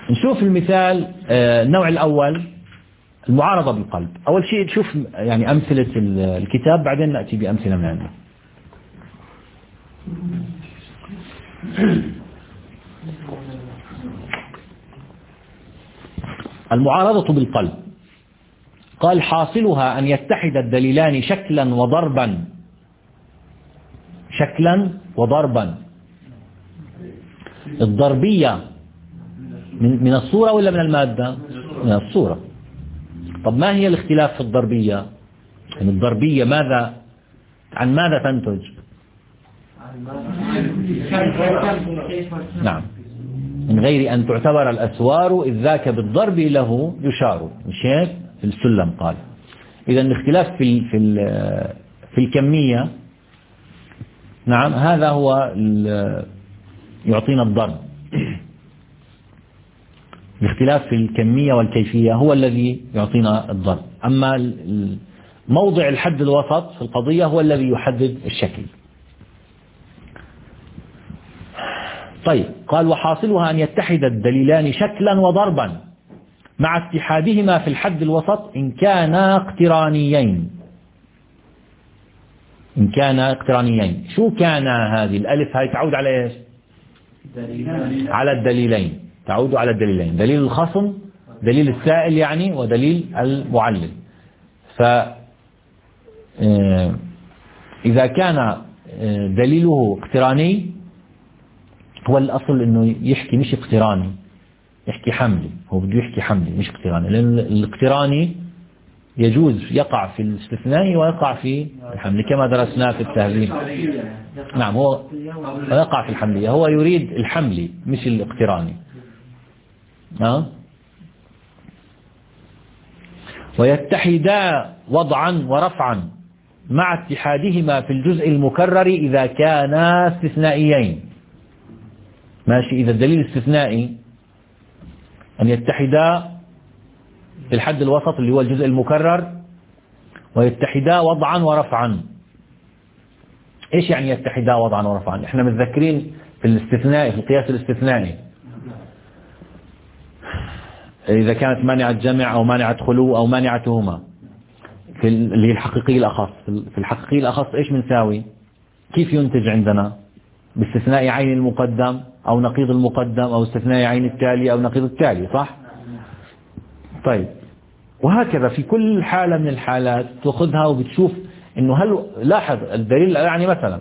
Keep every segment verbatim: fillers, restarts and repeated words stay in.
نشوف المثال النوع الأول، المعارضة بالقلب. أول شيء نشوف يعني أمثلة الكتاب، بعدين نأتي بأمثلة من عنده. المعارضة بالقلب، قال حاصلها أن يتحد الدليلان شكلا وضربا. شكلا وضربا. الضربية من الصورة ولا من المادة؟ من الصورة. طب ما هي الاختلاف في الضربية؟ يعني الضربية ماذا عن ماذا تنتج؟ نعم، من غير أن تعتبر الأسوار إذ ذاك بالضرب له يشار. مش هيك في السلم قال. إذا الاختلاف في في في الكمية، نعم، هذا هو يعطينا الضرب. الاختلاف في الكمية والكيفية هو الذي يعطينا الضرب. أما موضع الحد الوسط في القضية هو الذي يحدد الشكل. طيب، قال وحاصلها أن يتحد الدليلان شكلا وضربا مع اتحادهما في الحد الوسط إن كانا اقترانيين. إن كانا اقترانيين. شو كان هذه الألف؟ هاي تعود على إيش؟ على الدليلين. تعود على الدليلين، دليل الخصم، دليل السائل يعني، ودليل المعلل. فإذا كان دليله اقتراني، هو الأصل أنه يحكي مش اقتراني، يحكي حملي. هو بده يحكي حملي مش اقتراني، لأن الاقتراني يجوز يقع في الاستثناء ويقع في الحمل كما درسنا في التهذيب. نعم، هو يقع في الحملية، هو يريد الحملي مش الاقتراني. أه؟ ويتحدا وضعا ورفعا مع اتحادهما في الجزء المكرر إذا كانا استثنائيين. ماشي، إذا الدليل استثنائي أن يتحدا في الحد الوسط اللي هو الجزء المكرر، ويتحدا وضعا ورفعا. إيش يعني يتحدا وضعا ورفعا؟ إحنا متذكرين في الاستثناء، في القياس الاستثنائي، إذا كانت مانعة جمع أو مانعة خلو أو مانعتهما، في اللي هي الحقيقي الأخص. في الحقيقي الأخص إيش بنساوي؟ كيف ينتج عندنا؟ باستثناء عين المقدم أو نقيض المقدم، أو استثناء عين التالي أو نقيض التالي، صح؟ طيب، وهكذا في كل حالة من الحالات تأخذها وبتشوف إنه هل لاحظ الدليل. يعني مثلا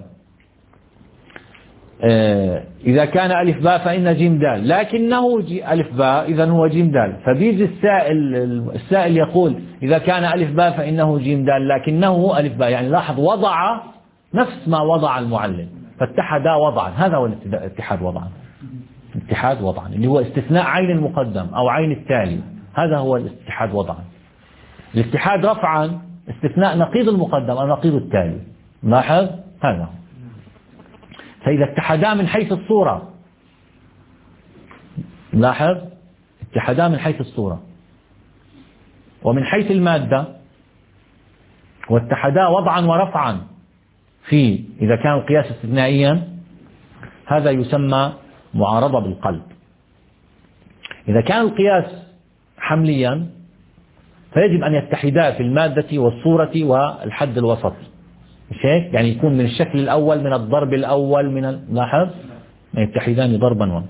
إذا كان ألف باء فإن جيم دال، لكنه ألف باء إذا هو جيم دال. فبيجي السائل السائل يقول إذا كان ألف باء فإنه جيم دال لكنه ألف باء. يعني لاحظ وضع نفس ما وضع المعلم، فاتحدا وضعا. هذا هو الاتحاد وضعا. اتحاد وضعا اللي هو استثناء عين المقدم أو عين التالي، هذا هو الاتحاد وضعا. الاتحاد رفعا استثناء نقيض المقدم أو نقيض التالي. لاحظ هذا. فإذا اتحدا من حيث الصورة، لاحظ اتحدا من حيث الصورة ومن حيث المادة، واتحدا وضعا ورفعا في إذا كان القياس استثنائيا، هذا يسمى معارضة بالقلب. إذا كان القياس حمليا فيجب أن يتحدا في المادة والصورة والحد الوسط. مش هيك؟ يعني يكون من الشكل الأول، من الضرب الأول، من لاحظ يتحدان ضربا و...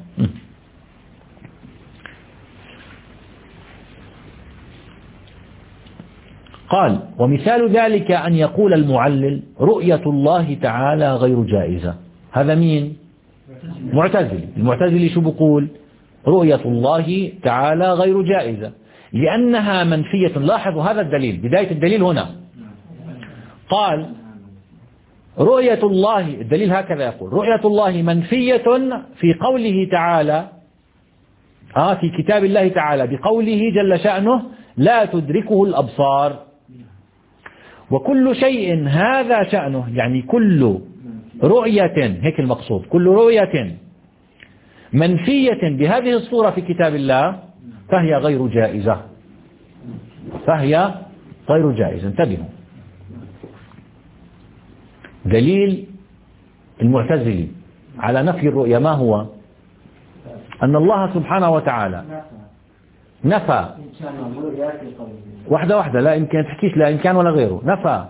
قال ومثال ذلك أن يقول المعلل رؤية الله تعالى غير جائزة. هذا مين؟ معتزلي. المعتزلي شو بقول؟ رؤية الله تعالى غير جائزة لأنها منفية. لاحظوا هذا الدليل، بداية الدليل هنا قال رؤية الله، الدليل هكذا يقول رؤية الله منفية في قوله تعالى، آه في كتاب الله تعالى بقوله جل شأنه لا تدركه الأبصار. وكل شيء هذا شأنه، يعني كل رؤية، هيك المقصود، كل رؤية منفية بهذه الصورة في كتاب الله فهي غير جائزة. فهي غير جائزة. انتبهوا، دليل المعتزلي على نفي الرؤية ما هو؟ أن الله سبحانه وتعالى نفى واحدة واحدة، لا يمكن تحكيش لا إمكان ولا غيره. نفى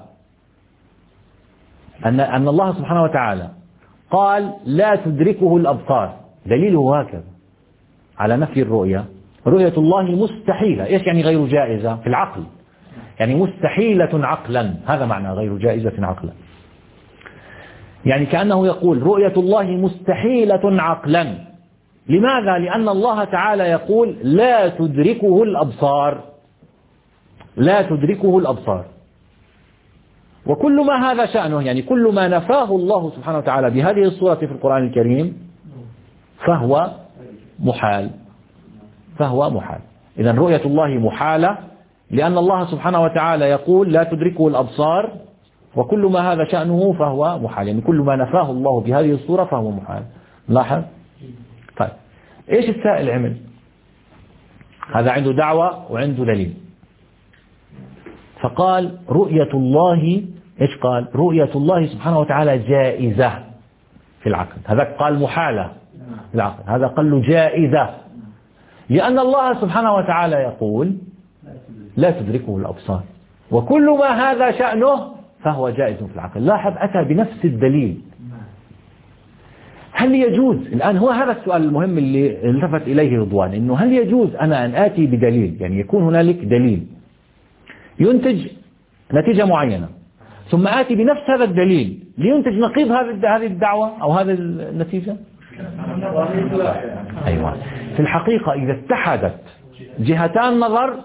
أن أن الله سبحانه وتعالى قال لا تدركه الأبصار، دليله هكذا على نفي الرؤية. رؤية الله مستحيلة. إيش يعني غير جائزة في العقل؟ يعني مستحيلة عقلا، هذا معنى غير جائزة عقلا. يعني كأنه يقول رؤية الله مستحيلة عقلا. لماذا؟ لأن الله تعالى يقول لا تدركه الأبصار، لا تدركه الأبصار. وكل ما هذا شأنه، يعني كل ما نفاه الله سبحانه وتعالى بهذه الصورة في القرآن الكريم فهو محال، فهو محال. إذن رؤية الله محالة لأن الله سبحانه وتعالى يقول لا تدركه الأبصار، وكل ما هذا شأنه فهو محال، يعني كل ما نفاه الله بهذه الصورة فهو محال. لاحظ؟ طيب إيش السائل عمل؟ هذا عنده دعوة وعنده دليل، فقال رؤية الله، إيش قال؟ رؤية الله سبحانه وتعالى جائزة في العقل. هذا قال محالة في العقل، هذا قال له جائزة، لأن الله سبحانه وتعالى يقول لا تدركه الأبصار، وكل ما هذا شأنه فهو جائز في العقل. لاحظ أتى بنفس الدليل. هل يجوز الآن، هو هذا السؤال المهم اللي التفت إليه رضوان، إنه هل يجوز أنا أن آتي بدليل، يعني يكون هنالك دليل ينتج نتيجة معينة، ثم آتي بنفس هذا الدليل لينتج نقيض هذه الدعوة أو هذه النتيجة؟ أيوة. في الحقيقة إذا اتحدت جهتان نظر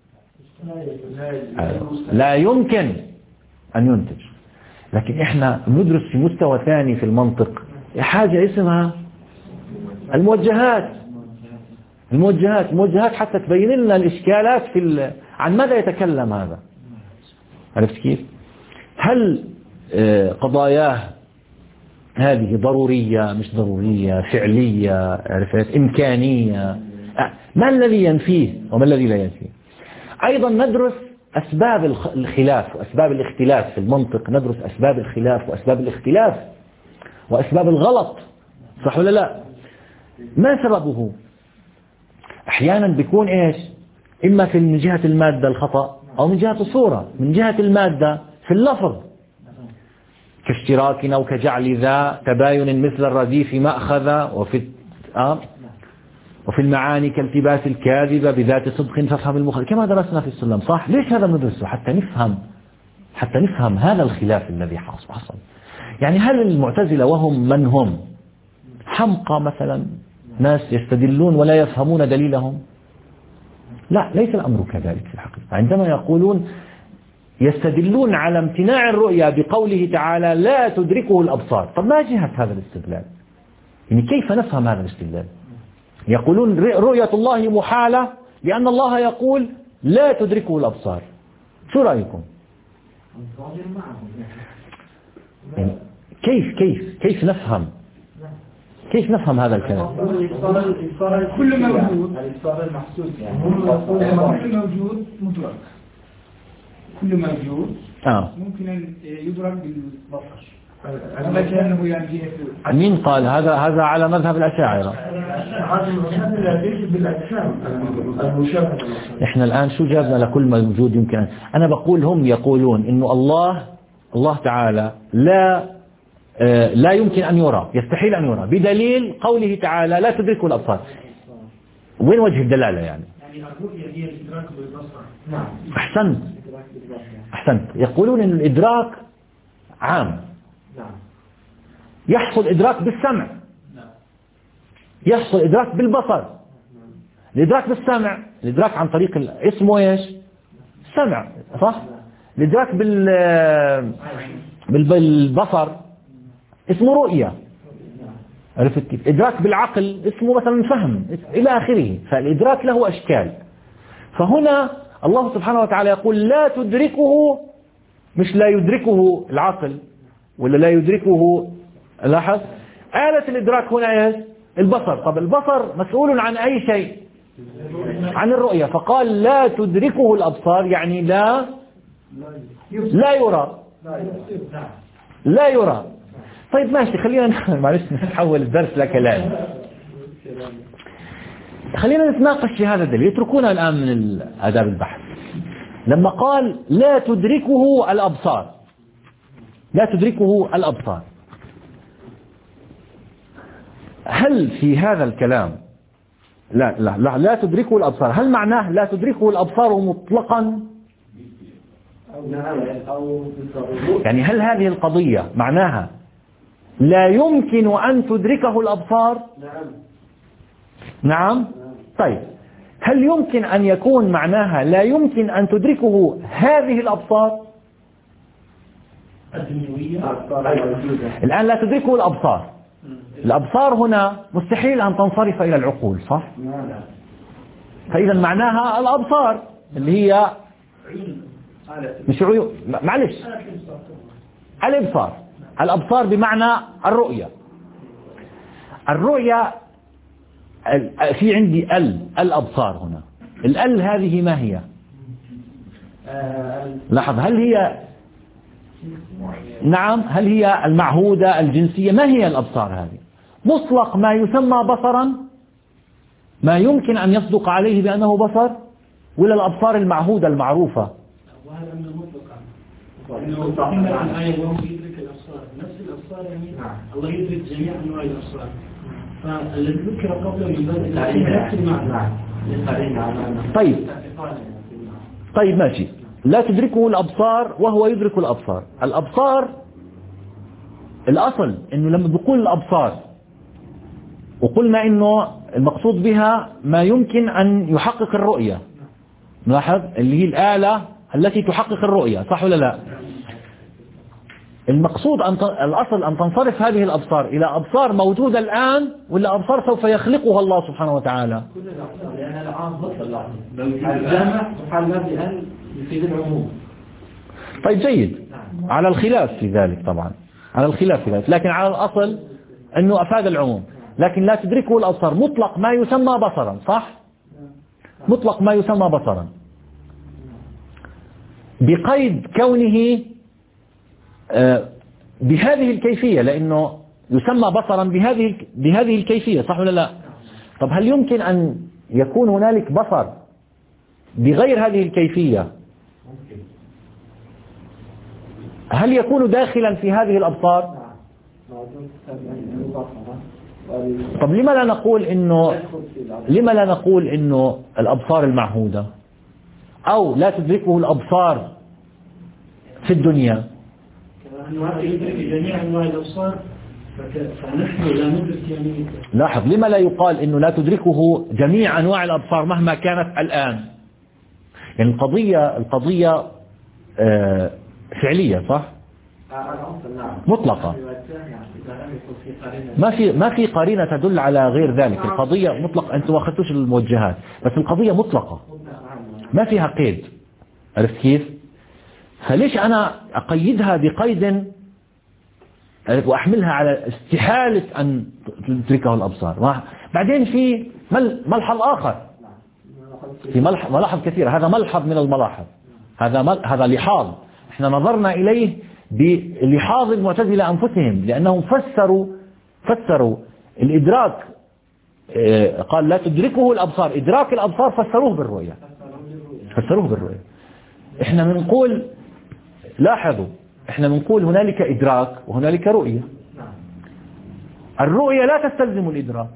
لا يمكن أن ينتج. لكن إحنا ندرس في مستوى ثاني في المنطق حاجة اسمها الموجهات. الموجهات الموجهات حتى تبين لنا الإشكالات في ال... عن ماذا يتكلم هذا. عرفت كيف؟ هل قضاياه هذه ضرورية مش ضرورية، فعلية، عرفت، إمكانية، ما الذي ينفيه وما الذي لا ينفيه. أيضا ندرس أسباب الخلاف وأسباب الاختلاف في المنطق، ندرس أسباب الخلاف وأسباب الاختلاف وأسباب الغلط، صح ولا لا؟ ما سببه؟ أحيانا بيكون إيش؟ إما في من جهة المادة الخطأ، أو من جهة الصورة. من جهة المادة في اللفظ كاشتراك أو كجعل ذا تباين مثل الرديف مأخذ، وفي آه وفي المعاني كالتباس الكاذبة بذات صدق فافهم المخرج، كما درسنا في السلم. صح؟ ليش هذا ندرسه؟ حتى نفهم حتى نفهم هذا الخلاف الذي حصل. يعني هل المعتزلة وهم من هم حمقى مثلا، ناس يستدلون ولا يفهمون دليلهم؟ لا، ليس الأمر كذلك في الحقيقة. عندما يقولون يستدلون على امتناع الرؤيا بقوله تعالى لا تدركه الأبصار، طب ما جهة هذا الاستدلال؟ يعني كيف نفهم هذا الاستدلال؟ يقولون رؤية الله محالة لأن الله يقول لا تدركه الأبصار. شو رأيكم؟ يعني كيف كيف كيف نفهم كيف نفهم هذا الكلام؟ كل ما موجود المحسوس، يعني كل موجود مدرك، كل موجود آه. ممكن أن يدرك بالبصر. هذا كأنه يعني جهة. مين قال هذا؟ هذا على مذهب الأشاعرة. إحنا الآن شو جابنا لكل موجود يمكن؟ أنا بقول هم يقولون إنه الله الله تعالى لا آه لا يمكن أن يرى، يستحيل أن يرى، بدليل قوله تعالى لا تدركه الأبصار. وين وجه الدلالة يعني؟ يعني الرؤية هي الإدراك بالبصر. نعم. أحسنت أحسنت. يقولون إن الإدراك عام. يحصل إدراك بالسمع، يحصل إدراك بالبصر. الإدراك بالسمع، الإدراك عن طريق اسمه إيش؟ السمع، صح؟ الإدراك بال بالبصر اسمه رؤية، عرفت كيف؟ إدراك بالعقل اسمه مثلا فهم، إلى آخره. فالإدراك له أشكال. فهنا الله سبحانه وتعالى يقول لا تدركه، مش لا يدركه العقل ولا لا يدركه. لاحظ آلة الإدراك هنا إيش؟ البصر. طب البصر مسؤول عن أي شيء؟ عن الرؤية. فقال لا تدركه الأبصار، يعني لا لا يرى، لا يرى. طيب ماشي، خلينا معلش نحول الدرس لكلام. خلينا نتناقش في هذا الدليل، اتركونا الآن من آداب البحث. لما قال لا تدركه الأبصار، لا تدركه الأبصار، هل في هذا الكلام لا لا لا, لا تدركه الأبصار، هل معناه لا تدركه الأبصار مطلقا؟ يعني هل هذه القضية معناها لا يمكن أن تدركه الأبصار؟ نعم. طيب هل يمكن أن يكون معناها لا يمكن أن تدركه هذه الأبصار؟ الآن لا تدركه الأبصار، الأبصار هنا مستحيل أن تنصرف إلى العقول، صح؟ فإذا معناها الأبصار اللي هي مش عيون، معلش، الإبصار، الأبصار بمعنى الرؤية. الرؤية في عندي ال الأبصار هنا، الال هذه ما هي؟ لاحظ، هل هي نعم هل هي المعهودة الجنسية؟ ما هي الأبصار هذه؟ مطلق ما يسمى بصرا، ما يمكن أن يصدق عليه بأنه بصر، ولا الأبصار المعهودة المعروفة؟ وهذا من المطلق، إنه الآية وهو يدرك الأبصار، نفس الأبصار يعني الله يدرك جميع أنواع الأبصار، فالذي ذكر قبله من باب نفس المعنى. طيب طيب ماشي، لا تدركه الأبصار وهو يدرك الأبصار. الأبصار الأصل إنه لما بقول الأبصار وقلنا إنه المقصود بها ما يمكن أن يحقق الرؤية، نلاحظ اللي هي الآلة التي تحقق الرؤية، صح ولا لا؟ المقصود أن الأصل أن تنصرف هذه الأبصار إلى أبصار موجودة الآن، ولا أبصار سوف يخلقها الله سبحانه وتعالى؟ كل الأبصار، لأن العام بطل الجامع وحالنا بأن يفيد العموم. طيب جيد، على الخلاف في ذلك طبعا، على الخلاف في ذلك، لكن على الأصل أنه أفاد العموم. لكن لا تدركه الأبصار مطلق ما يسمى بصرا، صح؟ مطلق ما يسمى بصرا بقيد كونه بهذه الكيفية، لأنه يسمى بصرا بهذه بهذه الكيفية، صح ولا لا؟ طب هل يمكن أن يكون هنالك بصر بغير هذه الكيفية؟ هل يكون داخلا في هذه الأبصار؟ طب لما لا نقول إنه لما لا نقول إنه الأبصار المعهودة، أو لا تدركه الأبصار في الدنيا؟ جميع أنواع الأبصار، فنحن لا ندرك يعني. لاحظ، لما لا يقال إنه لا تدركه جميع أنواع الأبصار مهما كانت الآن؟ يعني القضية القضية آه فعلية، صح؟ مطلقة، ما في ما في قرينة تدل على غير ذلك. القضية مطلق، أنتم ما أخذتوش الموجهات، بس القضية مطلقة ما فيها قيد. عرفت كيف؟ فليش أنا أقيدها بقيد وأحملها على استحالة أن تدركه الأبصار؟ بعدين في ملحظ آخر، في ملاحظ كثيرة، هذا ملحظ من الملاحظ، هذا هذا لحاظ احنا نظرنا إليه بلحاظ المعتزلة أنفسهم، لأنهم فسروا فسروا الإدراك، قال لا تدركه الأبصار، إدراك الأبصار فسروه بالرؤية، فسروه بالرؤية. احنا بنقول لاحظوا، احنا بنقول هنالك إدراك وهنالك رؤية. الرؤية لا تستلزم الإدراك،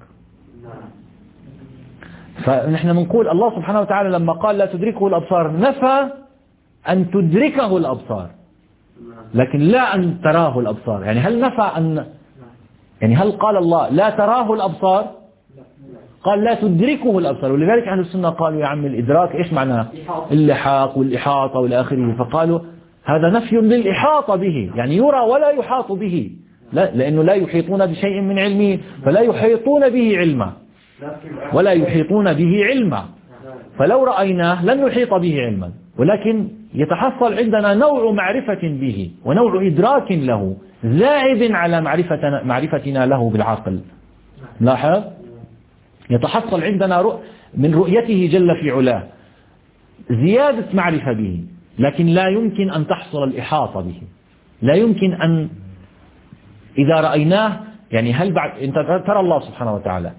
فنحن بنقول الله سبحانه وتعالى لما قال لا تدركه الأبصار نفى أن تدركه الأبصار، لكن لا أن تراه الأبصار. يعني هل نفى أن يعني هل قال الله لا تراه الأبصار؟ قال لا تدركه الأبصار. ولذلك أهل السنة قالوا يا عم الإدراك إيش معناه؟ اللحاق والإحاطة والى آخره، فقالوا هذا نفي للإحاطة به، يعني يرى ولا يحاط به، لا، لأنه لا يحيطون بشيء من علمه، فلا يحيطون به علما، ولا يحيطون به علما، فلو رأيناه لن نحيط به علما، ولكن يتحصل عندنا نوع معرفة به ونوع إدراك له زائد على معرفتنا, معرفتنا له بالعقل. لاحظ، يتحصل عندنا من رؤيته جل في علاه زيادة معرفة به، لكن لا يمكن أن تحصل الإحاطة به، لا يمكن أن إذا رأيناه، يعني هل بعد أنت ترى الله سبحانه وتعالى،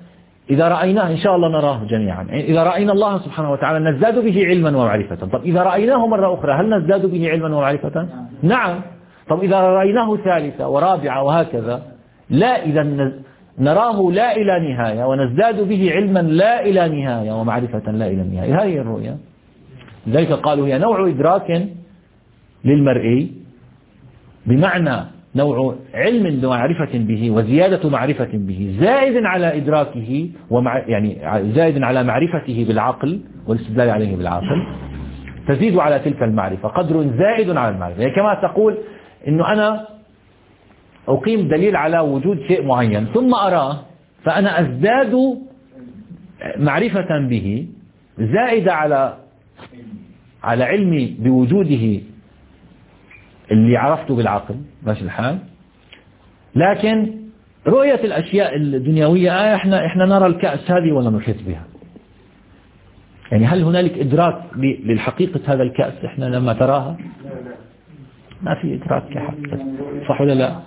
إذا رأيناه إن شاء الله نراه جميعا، إذا رأينا الله سبحانه وتعالى نزداد به علما ومعرفة. طب إذا رأيناه مرة أخرى هل نزداد به علما ومعرفة؟ نعم. طب إذا رأيناه ثالثة ورابعة وهكذا لا، إذا نراه لا إلى نهاية ونزداد به علما لا إلى نهاية ومعرفة لا إلى نهاية. هذه الرؤية. لذلك قالوا هي نوع إدراك للمرئي بمعنى نوع علم ومعرفة به وزيادة معرفة به زائد على إدراكه ومع يعني زائد على معرفته بالعقل والاستدلال عليه بالعقل، تزيد على تلك المعرفة قدر زائد على المعرفة. يعني كما تقول إنه أنا أقيم دليل على وجود شيء معين ثم أراه فأنا أزداد معرفة به زائدة على على علمي بوجوده اللي عرفته بالعقل، ماشي الحال. لكن رؤية الأشياء الدنيوية آه إحنا إحنا نرى الكأس هذه ولا نحيط بها. يعني هل هنالك إدراك للحقيقة هذا الكأس إحنا لما تراها؟ ما في إدراك كحقيقة، صح ولا لا؟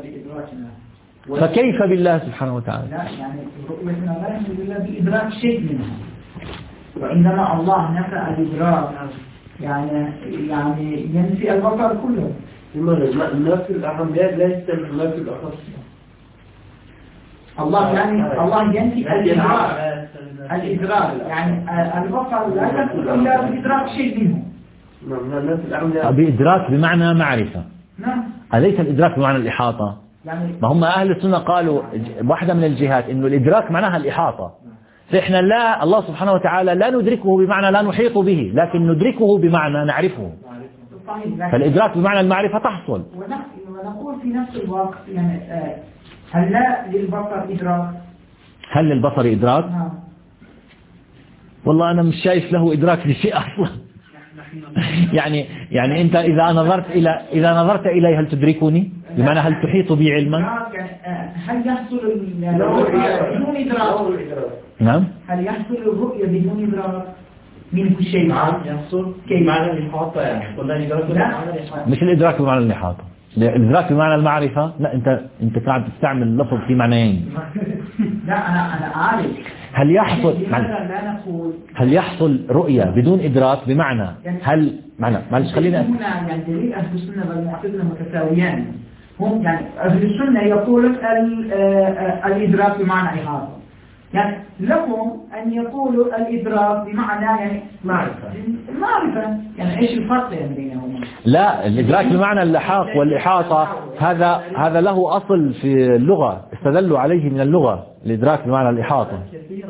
فكيف بالله سبحانه وتعالى؟ لا يعني رؤيتنا لا يمكن بالله بإدراك شيء منها، وعندما الله نفى الإدراك يعني يعني ينفي البصر كله. لماذا؟ النفي الأهميات لا يستمع النفي الأخص. الله يعني الله ينفي الإدراك الإدراك يعني البصر لا يدخل إلا بإدراك شيء منه. بإدراك بمعنى معرفة. نعم. أليس الإدراك بمعنى الإحاطة؟ يعني ما هم أهل السنة قالوا واحدة من الجهات إنه الإدراك معناها الإحاطة. فإحنا لا الله سبحانه وتعالى لا ندركه بمعنى لا نحيط به، لكن ندركه بمعنى نعرفه. فالإدراك بمعنى المعرفة تحصل. ونقول في نفس الوقت يعني هل لا للبصر إدراك؟ هل للبصر إدراك؟ نعم. والله أنا مش شايف له إدراك لشيء أصلا. يعني يعني أنت إذا نظرت إلى إذا نظرت إلي هل تدركني؟ بمعنى هل تحيط بي علما؟ هل يحصل الرؤية بدون إدراك؟ نعم. هل يحصل الرؤية بدون إدراك؟ من كل شيء يحصل بمعنى الإحاطة يعني ولا إدراك بمعنى الإحاطة؟ مش الإدراك بمعنى الإحاطة، الإدراك بمعنى المعرفة. لا أنت أنت قاعد تستعمل لفظ في معنيين. لا أنا أنا عارف. هل يحصل هل يحصل رؤية بدون إدراك بمعنى هل معنى معلش خلينا يعني دليل أهل السنة والمعتزلة متساويان. هم يعني أهل السنة يقولون الإدراك بمعنى إحاطة، يعني لكم أن يقولوا الإدراك بمعنى يعني معرفة. معرفة يعني إيش الفرق يعني بينهم؟ لا الإدراك بمعنى اللحاق والإحاطة هذا هذا له أصل في اللغة، استدلوا عليه من اللغة الإدراك بمعنى الإحاطة.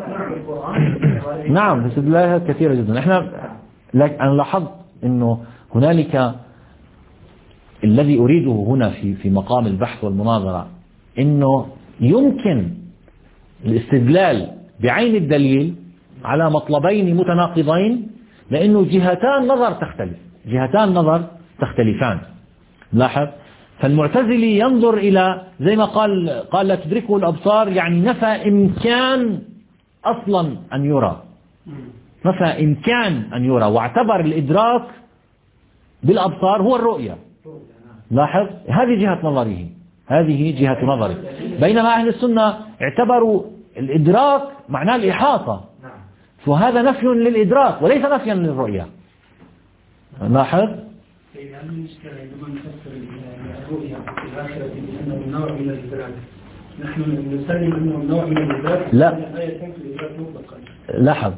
نعم استدلالات كثيرة جدا. إحنا أنا لاحظت إنه هنالك الذي أريده هنا في في مقام البحث والمناظرة إنه يمكن الاستدلال بعين الدليل على مطلبين متناقضين لأنه جهتان نظر تختلف، جهتان نظر تختلفان. لاحظ، فالمعتزلي ينظر إلى زي ما قال قال لا تدركه الأبصار، يعني نفى إمكان أصلا أن يرى، نفى إمكان أن يرى، واعتبر الإدراك بالأبصار هو الرؤية. لاحظ، هذه جهة نظره، هذه جهة نظره. بينما أهل السنة اعتبروا الإدراك معناه الإحاطة، فهذا نفي للإدراك وليس نفيا للرؤية. لاحظ، هل المشكلة عندما نفسر الرؤية في الآخرة بأنه نوع من الإدراك، نحن نسلم أنه نوع من الإدراك؟ لا، لا يكون في الإدراك مطلقا. لاحظ،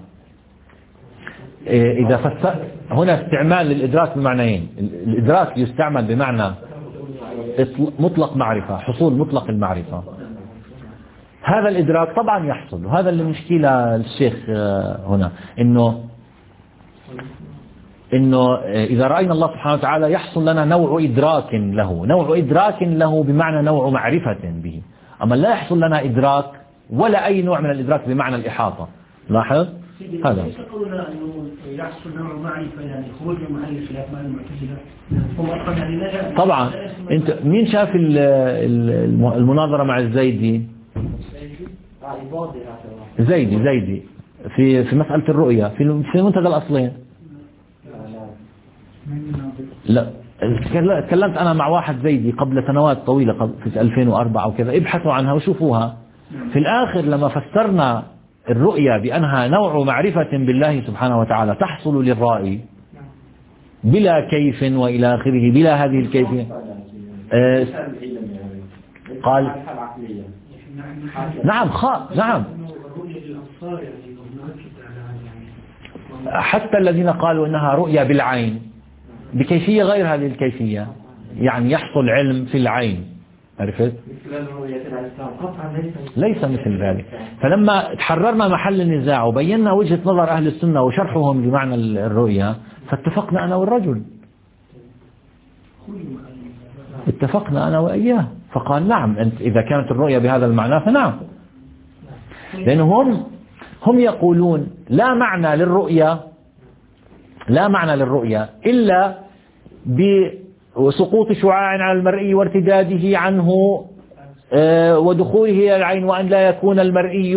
إذا فسر هنا استعمال للإدراك بمعنيين، الإدراك يستعمل بمعنى مطلق معرفة، حصول مطلق المعرفة. هذا الإدراك طبعا يحصل، وهذا اللي مشكلة الشيخ هنا، إنه إنه إذا رأينا الله سبحانه وتعالى يحصل لنا نوع إدراك له، نوع إدراك له بمعنى نوع معرفة به، أما لا يحصل لنا إدراك ولا أي نوع من الإدراك بمعنى الإحاطة. لاحظ هذا. ليس قولنا أنه يحصل نوع معرفة يعني خروج من محل الخلاف مع المعتزلة. طبعا أنت مين شاف المناظرة مع الزيدي؟ زيدي زيدي في في مسألة الرؤية في في منتدى الأصلين. لا تكلمت أنا مع واحد زيدي قبل سنوات طويلة، في ألفين وأربعة وكذا، ابحثوا عنها وشوفوها. في الآخر لما فسرنا الرؤية بأنها نوع معرفة بالله سبحانه وتعالى تحصل للرائي بلا كيف وإلى آخره، بلا هذه الكيفية. آه قال نعم خاء نعم حتى الذين قالوا إنها رؤية بالعين بكيفية غير هذه الكيفية، يعني يحصل علم في العين، عرفت؟ ليس مثل ذلك. فلما تحررنا محل النزاع وبينا وجهة نظر أهل السنة وشرحهم بمعنى الرؤية، فاتفقنا أنا والرجل، اتفقنا أنا وإياه، فقال نعم أنت إذا كانت الرؤية بهذا المعنى فنعم. لأنهم هم يقولون لا معنى للرؤية لا معنى للرؤية إلا بسقوط شعاع على المرئي وارتداده عنه ودخوله إلى العين، وأن لا يكون المرئي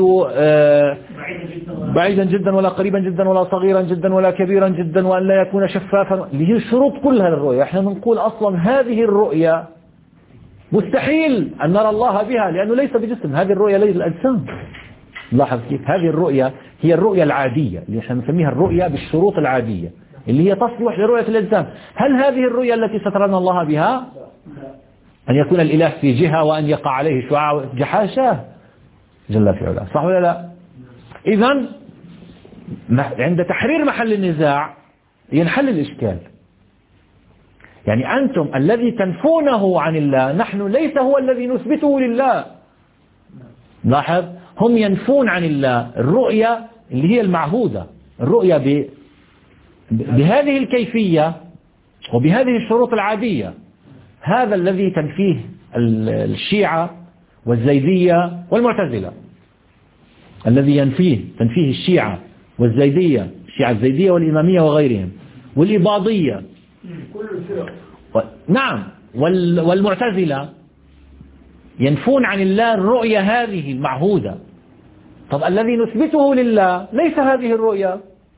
بعيدا جدا ولا قريبا جدا ولا صغيرا جدا ولا كبيرا جدا، وأن لا يكون شفافا. اللي هي الشروط كلها للرؤية. احنا بنقول أصلا هذه الرؤية مستحيل أن نرى الله بها لأنه ليس بجسم، هذه الرؤية ليس الأجسام. لاحظ كيف هذه الرؤية هي الرؤية العادية اللي احنا نسميها الرؤية بالشروط العادية اللي هي تصلح لرؤية الأجسام. هل هذه الرؤية التي سترنا الله بها أن يكون الإله في جهة وأن يقع عليه شعاع جحاشاه جل في علاه، صح ولا لا؟ إذن عند تحرير محل النزاع ينحل الإشكال. يعني أنتم الذي تنفونه عن الله نحن ليس هو الذي نثبته لله. لاحظ هم ينفون عن الله الرؤية اللي هي المعهودة، الرؤية ب... بهذه الكيفية وبهذه الشروط العادية. هذا الذي تنفيه الشيعة والزيدية والمعتزلة، الذي ينفيه تنفيه الشيعة والزيدية، الشيعة الزيدية والإمامية وغيرهم والإباضية و... نعم وال... والمعتزلة ينفون عن الله الرؤية هذه المعهودة. طب الذي نثبته لله ليس هذه الرؤية.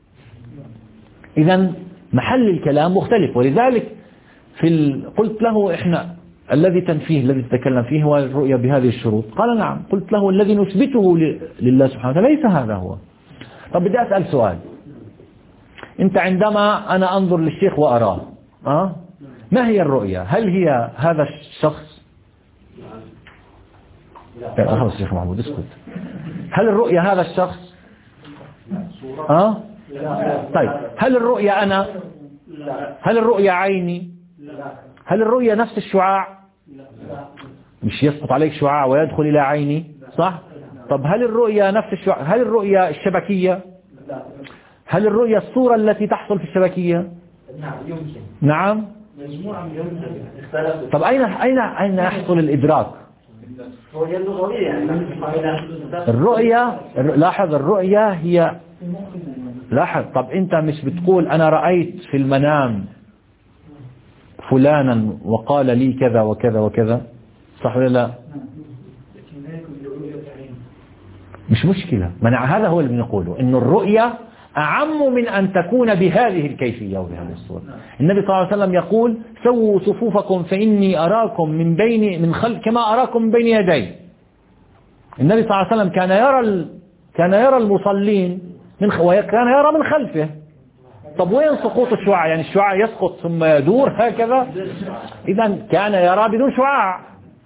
إذن محل الكلام مختلف. ولذلك في ال... قلت له إحنا الذي تنفيه الذي تتكلم فيه هو الرؤية بهذه الشروط. قال نعم. قلت له الذي نثبته ل... لله سبحانه وتعالى ليس هذا هو. طب بدي أسأل سؤال. أنت عندما أنا أنظر للشيخ وأراه أه؟ ما هي الرؤية؟ هل هي هذا الشخص؟ لا خلاص الشيخ محمود اسكت. هل الرؤية هذا الشخص؟ أه؟ طيب هل الرؤية أنا؟ هل الرؤية عيني؟ هل الرؤية نفس الشعاع؟ مش يسقط عليك شعاع ويدخل إلى عيني صح؟ طب هل الرؤية نفس الشعاع؟ هل الرؤية الشبكية؟ هل الرؤية الصورة التي تحصل في الشبكية؟ نعم يمكن. نعم. طب أين أين أين يحصل الإدراك؟ الرؤية لاحظ الرؤية هي لاحظ. طب أنت مش بتقول أنا رأيت في المنام فلانا وقال لي كذا وكذا وكذا صح ولا لا؟ مش مشكلة. منع هذا هو اللي بنقوله إنه الرؤية أعم من أن تكون بهذه الكيفية وبهذه الصورة. النبي صلى الله عليه وسلم يقول سووا صفوفكم فإني أراكم من بين من خلف كما أراكم من بين يدي. النبي صلى الله عليه وسلم كان يرى ال... كان يرى المصلين من خ... وكان يرى من خلفه. طب وين سقوط الشعاع؟ يعني الشعاع يسقط ثم يدور هكذا. إذا كان يرى بدون شعاع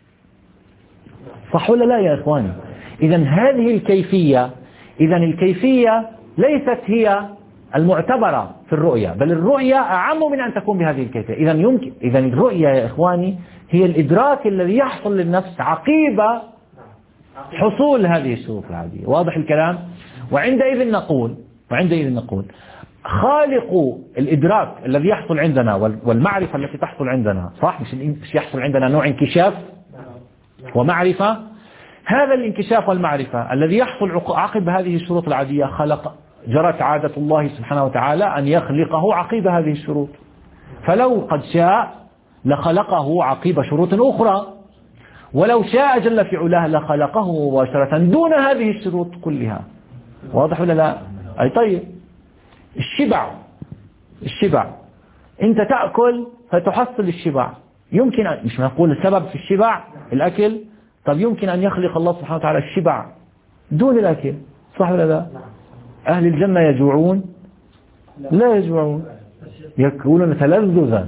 صح ولا لا يا إخواني؟ إذا هذه الكيفية إذا الكيفية ليست هي المعتبرة في الرؤية، بل الرؤية أعم من أن تكون بهذه الكيفية. إذا يمكن إذا الرؤية يا إخواني هي الإدراك الذي يحصل للنفس عقيب حصول هذه الشروط العادية. واضح الكلام؟ وعندئذ نقول وعندئذ نقول خالق الإدراك الذي يحصل عندنا والمعرفة التي تحصل عندنا صح مش يحصل عندنا نوع انكشاف ومعرفة. هذا الانكشاف والمعرفة الذي يحصل عقب هذه الشروط العادية خلق جرت عادة الله سبحانه وتعالى أن يخلقه عقيب هذه الشروط. فلو قد شاء لخلقه عقيب شروط أخرى، ولو شاء جل في علاه لخلقه مباشرة دون هذه الشروط كلها. واضح ولا لا؟ أي طيب الشبع الشبع أنت تأكل فتحصل الشبع. يمكن أن مش نقول السبب في الشبع الأكل. طب يمكن أن يخلق الله سبحانه وتعالى الشبع دون الأكل صح ولا لا؟ أهل الجنة يجوعون؟ لا يجوعون، يأكلون تلذذا،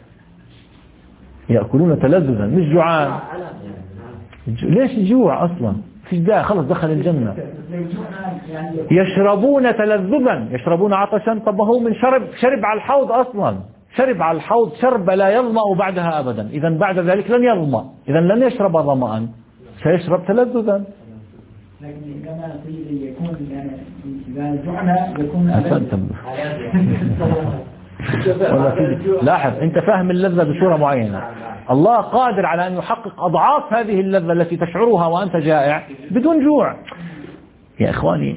يأكلون تلذذا مش جوعان. ليش الجوع أصلا؟ في داعي، خلص دخل الجنة. يشربون تلذذا، يشربون عطشا. طب هو من شرب شرب على الحوض أصلا، شرب على الحوض شرب لا يظمأ بعدها أبدا. إذا بعد ذلك لن يظمأ، إذا لن يشرب ظمأ، سيشرب تلذذا. لكن كما قيل يكون يعني إذا جوعنا يكون لاحظ أنت فاهم اللذة بصورة معينة. الله قادر على أن يحقق أضعاف هذه اللذة التي تشعرها وأنت جائع بدون جوع. يا إخواني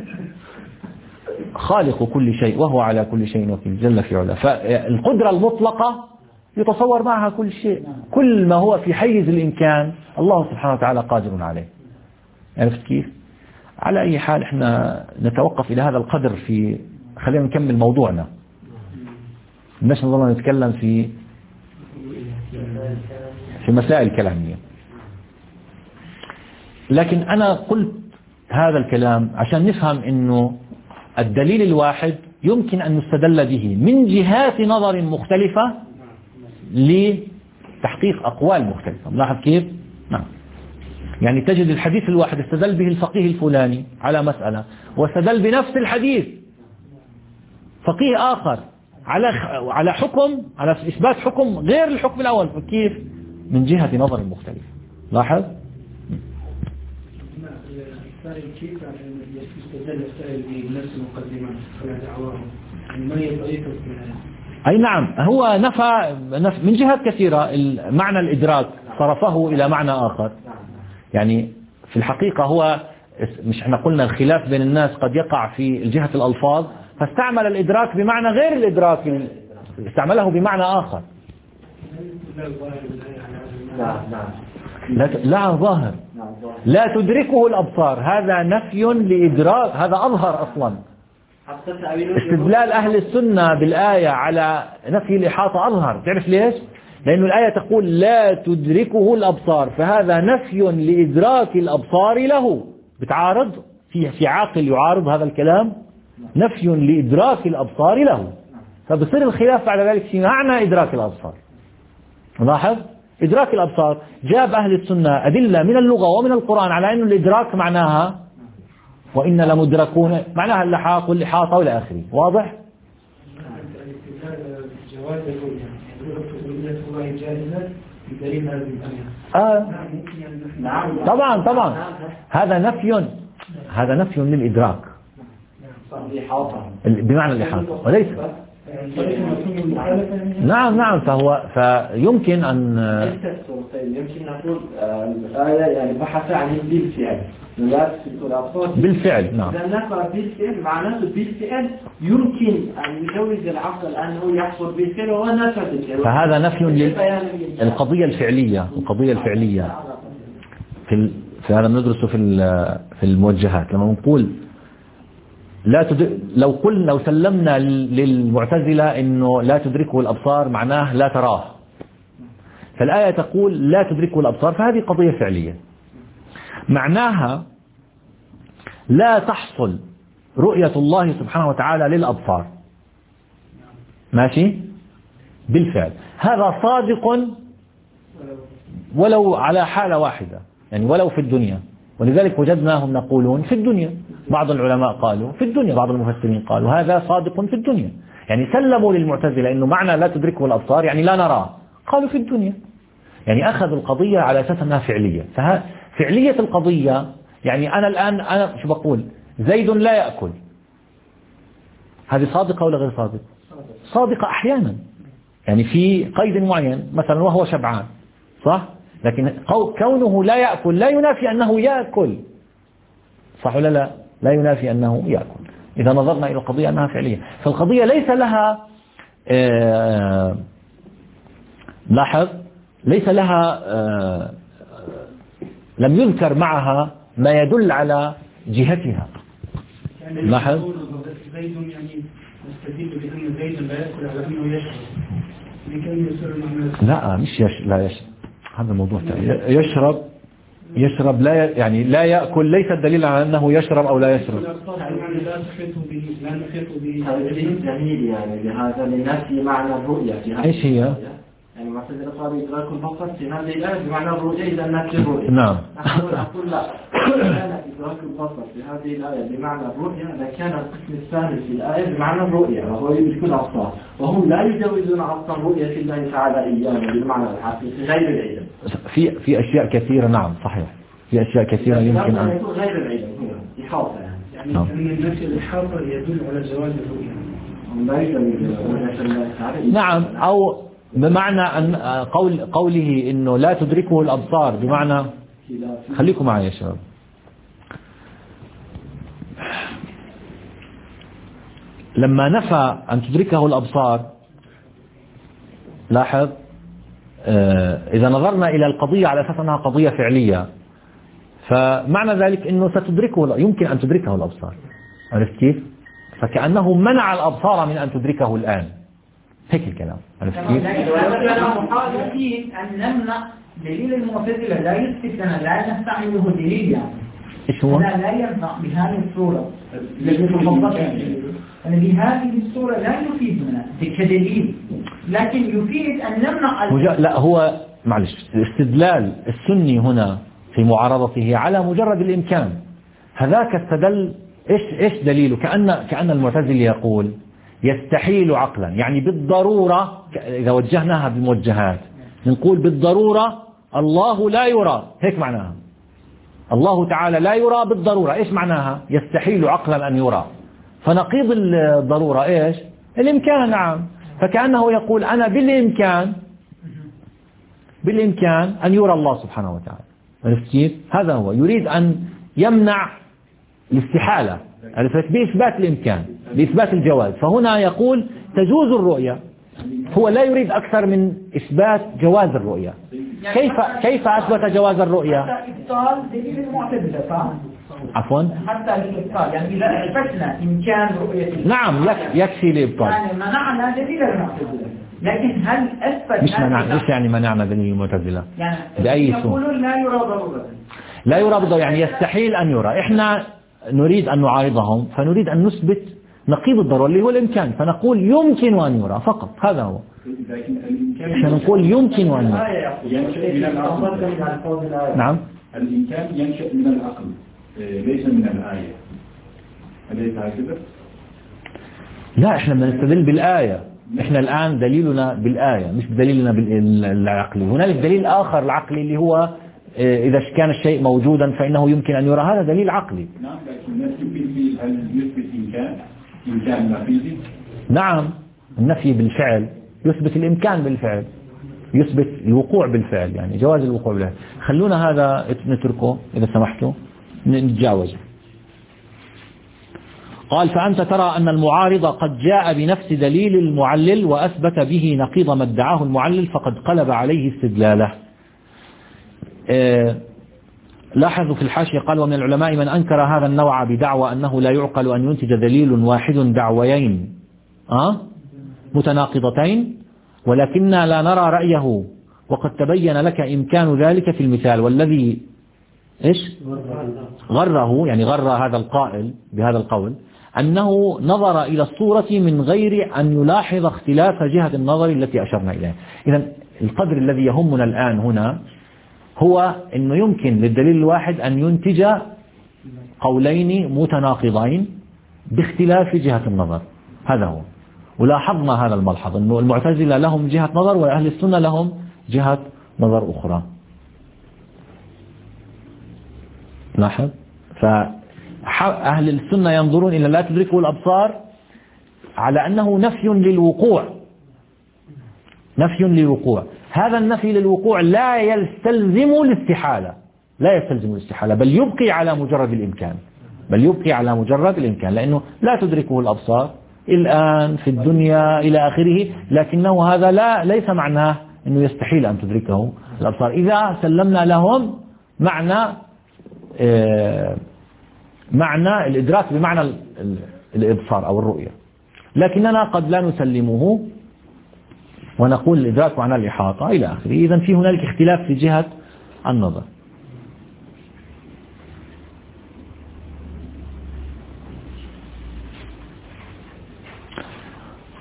خالق كل شيء وهو على كل شيء وكيل جل في علاه. فالقدرة المطلقة يتصور معها كل شيء، كل ما هو في حيز الإمكان الله سبحانه وتعالى قادر عليه. عرفت كيف؟ على أي حال احنا نتوقف إلى هذا القدر في، خلينا نكمل موضوعنا، مش نظل نتكلم في في مسائل كلامية. لكن أنا قلت هذا الكلام عشان نفهم إنه الدليل الواحد يمكن أن نستدل به من جهات نظر مختلفة لتحقيق أقوال مختلفة. ملاحظ كيف؟ نعم. يعني تجد الحديث الواحد استدل به الفقيه الفلاني على مسألة، واستدل بنفس الحديث فقيه آخر على على حكم، على إثبات حكم غير الحكم الأول. كيف؟ من جهة نظر مختلفة. لاحظ؟ كيف يستدل السائل بنفس المقدمة على دعواهم؟ ما هي طريقة؟ أي نعم، هو نفى من جهات كثيرة معنى الإدراك صرفه إلى معنى آخر. يعني في الحقيقة هو مش احنا قلنا الخلاف بين الناس قد يقع في جهة الألفاظ، فاستعمل الإدراك بمعنى غير الإدراك، استعمله بمعنى آخر. لا, لا ظاهر، لا تدركه الأبصار، هذا نفي لإدراك، هذا أظهر أصلا. استدلال أهل السنة بالآية على نفي الإحاطة أظهر. تعرف ليش؟ لأن الآية تقول لا تدركه الأبصار، فهذا نفي لإدراك الأبصار له. بتعارض في في عاقل يعارض هذا الكلام؟ نفي لإدراك الأبصار له، فبصير الخلاف بعد ذلك في معنى إدراك الأبصار. لاحظ إدراك الأبصار، جاب أهل السنة أدلة من اللغة ومن القرآن على أن الإدراك معناها وإن لمدركون، معناها اللحاق والإحاطة والى آخره. واضح؟ آه. طبعا طبعا هذا نفي، هذا نفي للإدراك بمعنى الإحاطة وليس. نعم نعم، فهو فيمكن أن يمكن نقول الآية يعني بحث عن بالفعل، بالفعل. نعم. إذا نقرأ بالفعل معناته بالفعل يمكن أن يجوز العقل أنه يحصل بالفعل وهو نفذ. فهذا نفي للقضية الفعلية، القضية الفعلية في في هذا ندرسه في في الموجهات. لما نقول لا تد... لو قلنا لو سلمنا للمعتزلة إنه لا تدركه الأبصار معناه لا تراه، فالآية تقول لا تدركه الأبصار، فهذه قضية فعلية معناها لا تحصل رؤية الله سبحانه وتعالى للأبصار. ماشي؟ بالفعل هذا صادق ولو على حالة واحدة، يعني ولو في الدنيا. ولذلك وجدناهم يقولون في الدنيا، بعض العلماء قالوا في الدنيا، بعض المفسرين قالوا هذا صادق في الدنيا. يعني سلموا للمعتزلة إنه معنى لا تدركه الأبصار يعني لا نراه، قالوا في الدنيا، يعني أخذوا القضية على أساس أنها فعلية. ففعلية القضية يعني أنا الآن أنا شو بقول زيد لا يأكل، هذه صادقة ولا غير صادقة؟ صادقة أحيانا، يعني في قيد معين مثلا وهو شبعان، صح؟ لكن كونه لا يأكل لا ينافي أنه يأكل، صح ولا لا؟ لا ينافي أنه يأكل. إذا نظرنا إلى القضية أنها فعلية، فالقضية ليس لها آه لاحظ ليس لها آه لم يذكر معها ما يدل على جهتها. لاحظ زيد يعني نستدل بأن زيد لا يأكل على أنه يشرب، لكي يصير المعنى لا مش يش... لا يشرب، هذا الموضوع تاني. يشرب يشرب لا ي... يعني لا يأكل ليس الدليل على أنه يشرب أو لا يشرب. لا نحيط به لا نحيط به. هذا دليل يعني لهذا لنفي معنى الرؤية. إيش هي؟ يعني مثلا قال إدراك البصر في هذه الآية بمعنى الرؤية إذا نفي الرؤية. نعم. أقول لا كان إدراك البصر في هذه الآية بمعنى الرؤية لكان القسم الثاني في الآية بمعنى الرؤية وهو يدرك الأبصار وهم لا يجوزون أصلا رؤية الله تعالى إيانا بالمعنى الحقيقي غير العلم. في في أشياء كثيرة نعم صحيح في أشياء كثيرة يمكن أن يكون غير العلم هنا إحاطة يعني. يعني نعم. أن النفي الإحاطة يدل على جواز الرؤية. نعم أو بمعنى أن قول قوله إنه لا تدركه الأبصار بمعنى خليكم معي يا شباب. لما نفى أن تدركه الأبصار لاحظ إذا نظرنا إلى القضية على أساس أنها قضية فعلية فمعنى ذلك أنه ستدركه يمكن أن تدركه الأبصار. عرفت كيف؟ فكأنه منع الأبصار من أن تدركه الآن. هيك الكلام. عرفت كيف؟ محاولين أن نمنع دليل المعتزلة لا يثبت لنا لا نستعمله دليل يعني. إيش هو؟ لا لا ينفع بهذه الصورة. يعني بهذه الصورة لا يفيدنا كدليل لكن يفيد أن نمنع. لا هو معلش الاستدلال السني هنا في معارضته على مجرد الإمكان. هذاك استدل إيش إيش دليله؟ كأن كأن المعتزلي يقول يستحيل عقلا يعني بالضرورة. إذا وجهناها بموجهات نقول بالضرورة الله لا يرى هيك معناها. الله تعالى لا يرى بالضرورة. إيش معناها؟ يستحيل عقلا أن يرى. فنقيض الضرورة إيش؟ الإمكان. نعم. فكأنه يقول أنا بالإمكان بالإمكان أن يرى الله سبحانه وتعالى. عرفت كيف؟ هذا هو يريد أن يمنع الاستحالة عرفت بإثبات الإمكان بإثبات الجواز. فهنا يقول تجوز الرؤية. هو لا يريد أكثر من إثبات جواز الرؤية. كيف كيف أثبت جواز الرؤية؟ حتى إبطال دليل المعتزلة صح؟ عفوا حتى الإبطال يعني إذا أثبتنا إمكان رؤية نعم يكفي لإبطال. يعني منعنا دليل المعتزلة لكن هل أثبت مش منع إيش يعني منعنا دليل المعتزلة؟ يعني بأي سوء؟ يقولون لا يرى ضرورة. لا يرى ضرورة يعني يستحيل أن يرى. إحنا نريد أن نعارضهم فنريد أن نثبت نقيض الضرورة اللي هو الإمكان فنقول يمكن أن يرى فقط. هذا هو. إحنا نقول يمكن أن يرى. نعم. الإمكان ينشأ من العقل ليس من الآية. أليس هكذا؟ لا إحنا بنستدل بالآية. إحنا الآن دليلنا بالآية مش دليلنا بالعقلي. هنالك دليل آخر العقلي اللي هو إذا كان الشيء موجودا فإنه يمكن أن يرى. هذا دليل عقلي. نعم لكن النفي هل يثبت إمكان إمكان نفيذي؟ نعم النفي بالفعل يثبت الإمكان بالفعل يثبت الوقوع بالفعل يعني جواز الوقوع بالفعل. خلونا هذا نتركه إذا سمحتوا نتجاوز. قال فأنت ترى أن المعارض قد جاء بنفس دليل المعلل وأثبت به نقيض ما ادعاه المعلل فقد قلب عليه استدلاله. لاحظوا في الحاشية قال ومن العلماء من أنكر هذا النوع بدعوى أنه لا يعقل أن ينتج دليل واحد دعويين أه؟ متناقضتين ولكننا لا نرى رأيه وقد تبين لك إمكان ذلك في المثال والذي إيش غره يعني غر هذا القائل بهذا القول أنه نظر إلى الصورة من غير أن يلاحظ اختلاف جهة النظر التي أشرنا إليها. إذن القدر الذي يهمنا الآن هنا هو أنه يمكن للدليل الواحد أن ينتج قولين متناقضين باختلاف جهة النظر. هذا هو. ولاحظنا هذا الملحظ أنه المعتزلة لهم جهة نظر وأهل السنة لهم جهة نظر أخرى. لاحظ فأهل السنة ينظرون إلى لا تدركه الأبصار على أنه نفي للوقوع نفي للوقوع. هذا النفي للوقوع لا يستلزم الاستحالة لا يستلزم الاستحالة بل يبقي على مجرد الإمكان بل يبقي على مجرد الإمكان لأنه لا تدركه الأبصار الآن في الدنيا إلى آخره لكنه هذا لا ليس معناه أنه يستحيل أن تدركه الأبصار إذا سلمنا لهم معنى آه معنى الإدراك بمعنى الإبصار أو الرؤية لكننا قد لا نسلمه ونقول الإدراك معنى الإحاطة إلى آخره. إذن في هنالك اختلاف في جهة النظر.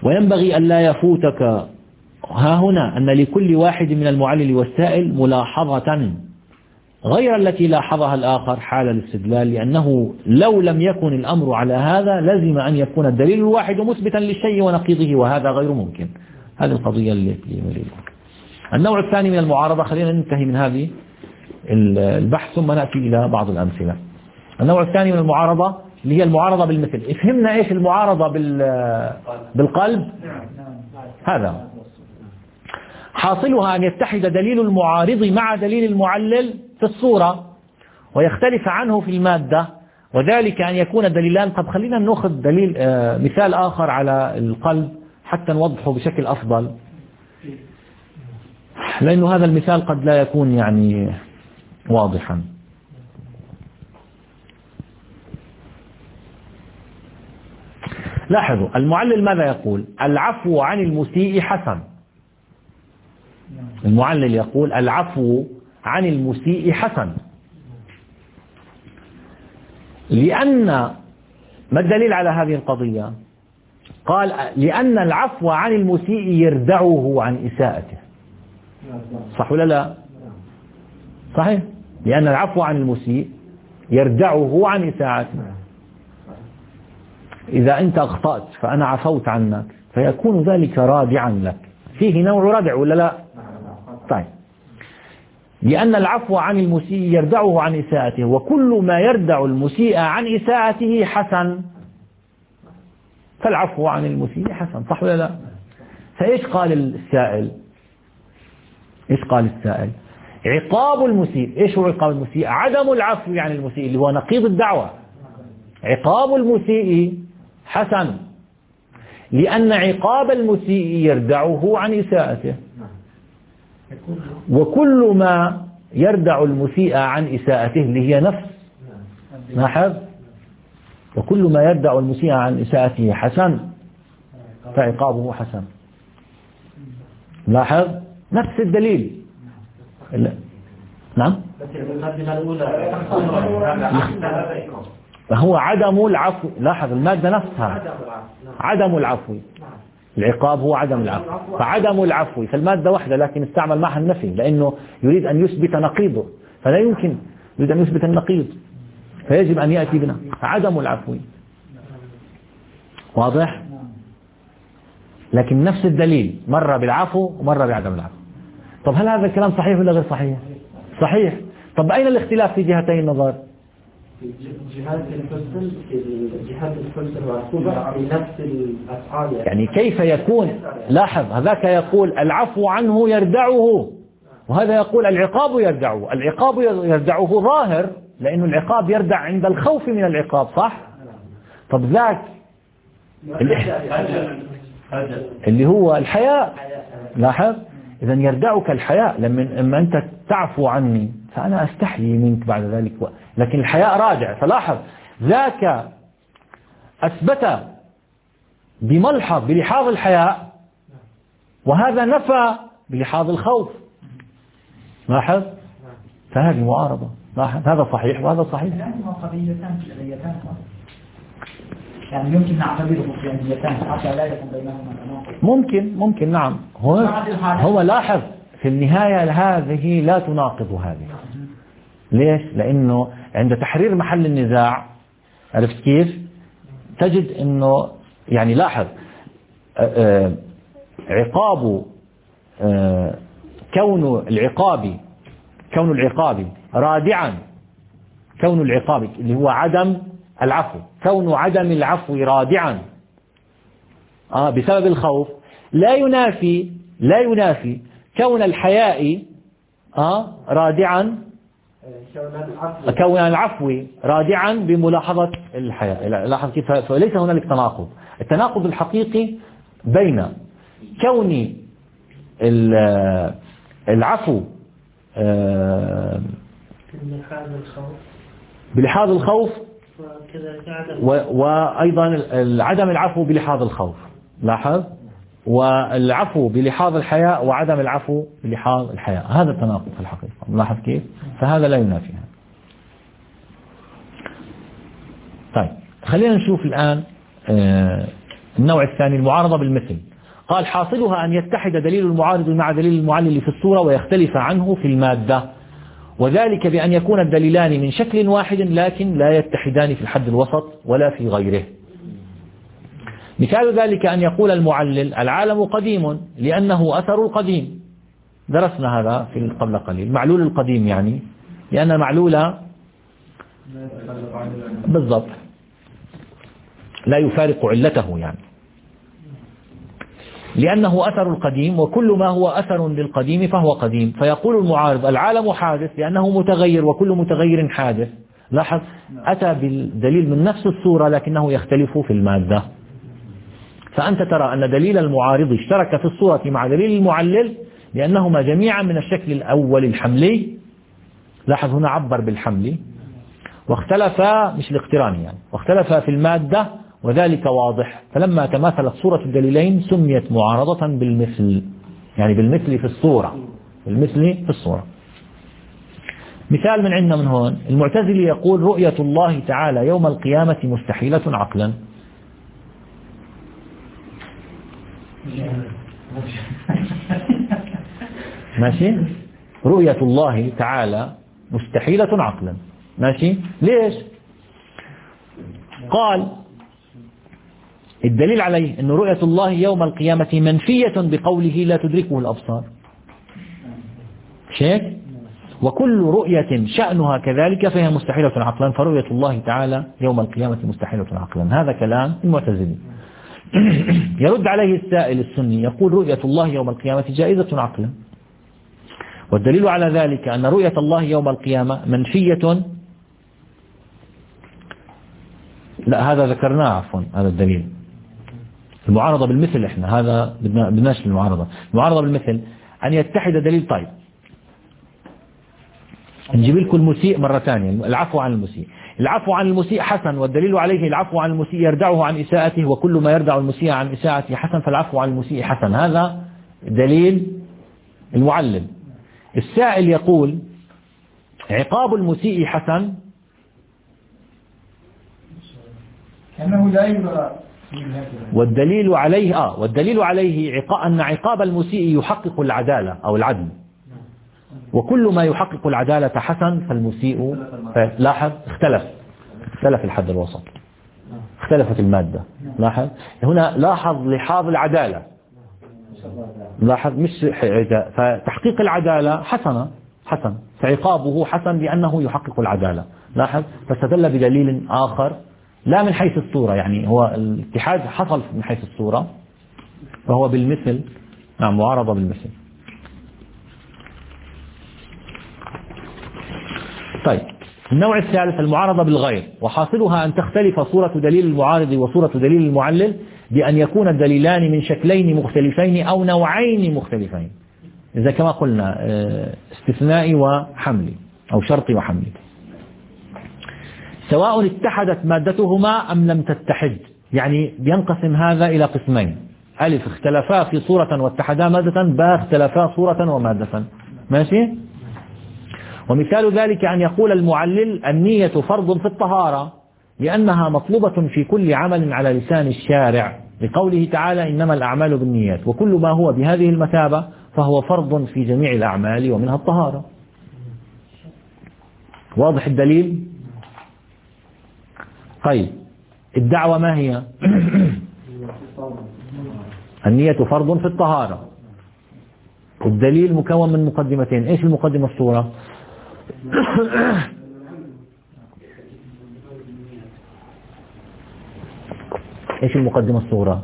وينبغي أن لا يفوتك ها هنا أن لكل واحد من المعلل والسائل ملاحظة غير التي لاحظها الآخر حال الاستدلال، لأنه لو لم يكن الأمر على هذا لزم أن يكون الدليل الواحد مثبتا للشيء ونقيضه، وهذا غير ممكن. هذه القضية اللي نريدها. النوع الثاني من المعارضة، خلينا ننتهي من هذه البحث ثم نأتي إلى بعض الأمثلة. النوع الثاني من المعارضة اللي هي المعارضة بالمثل. فهمنا إيش المعارضة بالقلب؟ هذا حاصلها أن يتحد دليل المعارض مع دليل المعلل في الصورة ويختلف عنه في المادة، وذلك أن يكون دليلان. طب خلينا نأخذ دليل آه مثال آخر على القلب حتى نوضحه بشكل أفضل، لأنه هذا المثال قد لا يكون يعني واضحا. لاحظوا المعلل ماذا يقول؟ العفو عن المسيء حسن. المعلل يقول العفو عن المسيء حسن، لأن ما الدليل على هذه القضية؟ قال لأن العفو عن المسيء يردعه عن إساءته. صح ولا لا؟ صحيح، لأن العفو عن المسيء يردعه عن إساءته. إذا أنت أخطأت فأنا عفوت عنك فيكون ذلك رادعا لك، فيه نوع ردع ولا لا؟ طيب، لأن العفو عن المسيء يردعه عن إساءته، وكل ما يردع المسيء عن إساءته حسن، فالعفو عن المسيء حسن. صح ولا لا؟ فإيش قال السائل؟ إيش قال السائل؟ عقاب المسيء. إيش هو عقاب المسيء؟ عدم العفو عن المسيء اللي هو نقيض الدعوة. عقاب المسيء حسن، لأن عقاب المسيء يردعه عن إساءته، وكل ما يردع المسيء عن إساءته اللي هي نفس، لاحظ، وكل ما يردع المسيء عن إساءته حسن فعقابه حسن. لاحظ نفس الدليل. نعم، هو عدم العفو. لاحظ المادة نفسها عدم العفو، العقاب هو عدم العفو، فعدم العفو فالمادة واحدة لكن استعمل معها النفي لأنه يريد أن يثبت نقيضه، فلا يمكن يريد أن يثبت النقيض فيجب أن يأتي بنا عدم العفو. واضح؟ لكن نفس الدليل مرة بالعفو ومرة بعدم العفو. طب هل هذا الكلام صحيح ولا غير صحيح؟ صحيح. طب أين الاختلاف في جهتي النظر؟ جهات الفصل جهات الفصل والعقوبة في نفس الأفعال، يعني كيف يكون؟ لاحظ هذاك يقول العفو عنه يردعه، وهذا يقول العقاب يردعه. العقاب يردعه ظاهر لأنه العقاب يردع عند الخوف من العقاب، صح؟ طب ذاك اللي هو الحياء. لاحظ إذا يردعك الحياء، لما أنت تعفو عني فأنا أستحيي منك بعد ذلك، لكن الحياء راجع. فلاحظ ذاك أثبت بملحظ بلحاظ الحياء، وهذا نفى بلحاظ الخوف. لاحظ، فهذه معارضة. لاحظ هذا صحيح وهذا صحيح. قضيتان شرعيتان، يعني يمكن نعتبره قضيتان حتى لا يكون بينهما تناقض. ممكن ممكن نعم. هو هو لاحظ في النهاية هذه لا تناقض هذه. ليش؟ لأنه عند تحرير محل النزاع، عرفت كيف؟ تجد أنه يعني لاحظ عقاب كون العقاب كون العقاب رادعا، كون العقاب اللي هو عدم العفو، كون عدم العفو رادعا آه بسبب الخوف لا ينافي لا ينافي كون الحياء آه رادعا، كون العفو رادعا بملاحظة الحياء. لاحظ كيف؟ فليس هنالك تناقض. التناقض الحقيقي بين كون العفو بلحاظ الخوف وأيضا عدم العفو بلحاظ الخوف. لاحظ، والعفو بلحاظ الحياء وعدم العفو بلحاظ الحياء، هذا التناقض في الحقيقة. لاحظ كيف؟ فهذا لا ينافي هذا. طيب خلينا نشوف الآن النوع الثاني المعارضة بالمثل، قال حاصلها أن يتحد دليل المعارض مع دليل المعلل في الصورة ويختلف عنه في المادة، وذلك بأن يكون الدليلان من شكل واحد لكن لا يتحدان في الحد الوسط ولا في غيره. مثال ذلك أن يقول المعلل العالم قديم لأنه أثر القديم، درسنا هذا في قبل قليل، معلول القديم يعني لأن معلول بالضبط لا يفارق علته، يعني لأنه أثر القديم وكل ما هو أثر للقديم فهو قديم. فيقول المعارض العالم حادث لأنه متغير وكل متغير حادث. لاحظ أتى بالدليل من نفس الصورة لكنه يختلف في المادة. فأنت ترى أن دليل المعارض اشترك في الصورة مع دليل المعلل لأنهما جميعا من الشكل الأول الحملي. لاحظ هنا عبر بالحمل، واختلفا مش الاقتراني يعني، واختلفا في المادة وذلك واضح. فلما تماثلت صورة الدليلين سميت معارضة بالمثل، يعني بالمثل في الصورة، بالمثل في الصورة. مثال من عندنا من هون، المعتزلي يقول رؤية الله تعالى يوم القيامة مستحيلة عقلا. ماشي، رؤية الله تعالى مستحيلة عقلا. ماشي، ليش؟ قال الدليل عليه أن رؤية الله يوم القيامة منفية بقوله لا تدركه الأبصار، شيء، وكل رؤية شأنها كذلك فهي مستحيلة عقلا، فرؤية الله تعالى يوم القيامة مستحيلة عقلا. هذا كلام المعتزلي. يرد عليه السائل السني يقول رؤية الله يوم القيامة جائزة عقلا، والدليل على ذلك أن رؤية الله يوم القيامة منفية. لا هذا ذكرناه عفوا، هذا الدليل. المعارضة بالمثل احنا هذا بدناش المعارضة. المعارضة بالمثل أن يتحد دليل. طيب نجيب لكم المسيء مرة ثانية، العفو عن المسيء. العفو عن المسيء حسن، والدليل عليه العفو عن المسيء يردعه عن إساءته، وكل ما يردع المسيء عن إساءته حسن، فالعفو عن المسيء حسن. هذا دليل المعلل. السائل يقول عقاب المسيء حسن، كأنه لا يرى، والدليل عليه آه والدليل عليه عقاب أن عقاب المسيء يحقق العدالة أو العدل، وكل ما يحقق العدالة حسن، فالمسيء لاحظ اختلف اختلف الحد الوسط، اختلفت المادة. لاحظ هنا، لاحظ لحاظ العدالة، لاحظ مش فتحقيق العدالة حسنة حسن، فعقابه حسن لأنه يحقق العدالة. لاحظ فاستدل بدليل آخر لا من حيث الصورة، يعني هو الاتحاد حصل من حيث الصورة وهو بالمثل. نعم، معارضة بالمثل. طيب النوع الثالث المعارضة بالغير، وحاصلها أن تختلف صورة دليل المعارض وصورة دليل المعلل بأن يكون الدليلان من شكلين مختلفين أو نوعين مختلفين، إذا كما قلنا استثنائي وحملي أو شرطي وحملي، سواء اتحدت مادتهما أم لم تتحد. يعني بينقسم هذا إلى قسمين: ألف اختلفا في صورة واتحدا مادة، باء اختلفا صورة ومادة. ماشي. ومثال ذلك أن يقول المعلل النية فرض في الطهارة لأنها مطلوبة في كل عمل على لسان الشارع، لقوله تعالى إنما الأعمال بالنيات، وكل ما هو بهذه المثابة فهو فرض في جميع الأعمال ومنها الطهارة. واضح الدليل؟ طيب الدعوة ما هي؟ النية فرض في الطهارة. الدليل مكون من مقدمتين. ايش المقدمة الصورة؟ ايش المقدمة الصورة؟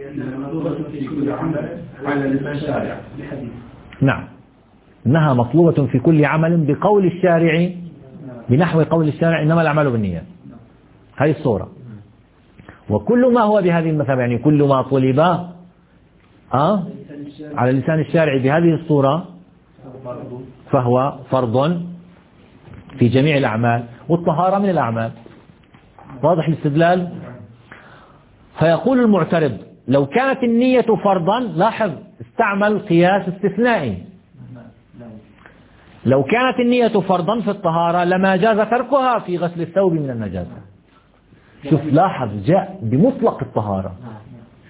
نعم، انها مطلوبة في كل عمل بقول الشارع، بنحو قول الشارع انما الاعمال بالنيات. هذه الصورة. وكل ما هو بهذه المثابة، يعني كل ما طلب أه؟ على لسان الشارع بهذه الصورة فهو فرض في جميع الأعمال، والطهارة من الأعمال. واضح الاستدلال؟ فيقول المعترض لو كانت النية فرضا، لاحظ استعمل قياس استثنائي، لو كانت النية فرضا في الطهارة لما جاز تركها في غسل الثوب من النجاسة. شوف لاحظ جاء بمطلق الطهارة،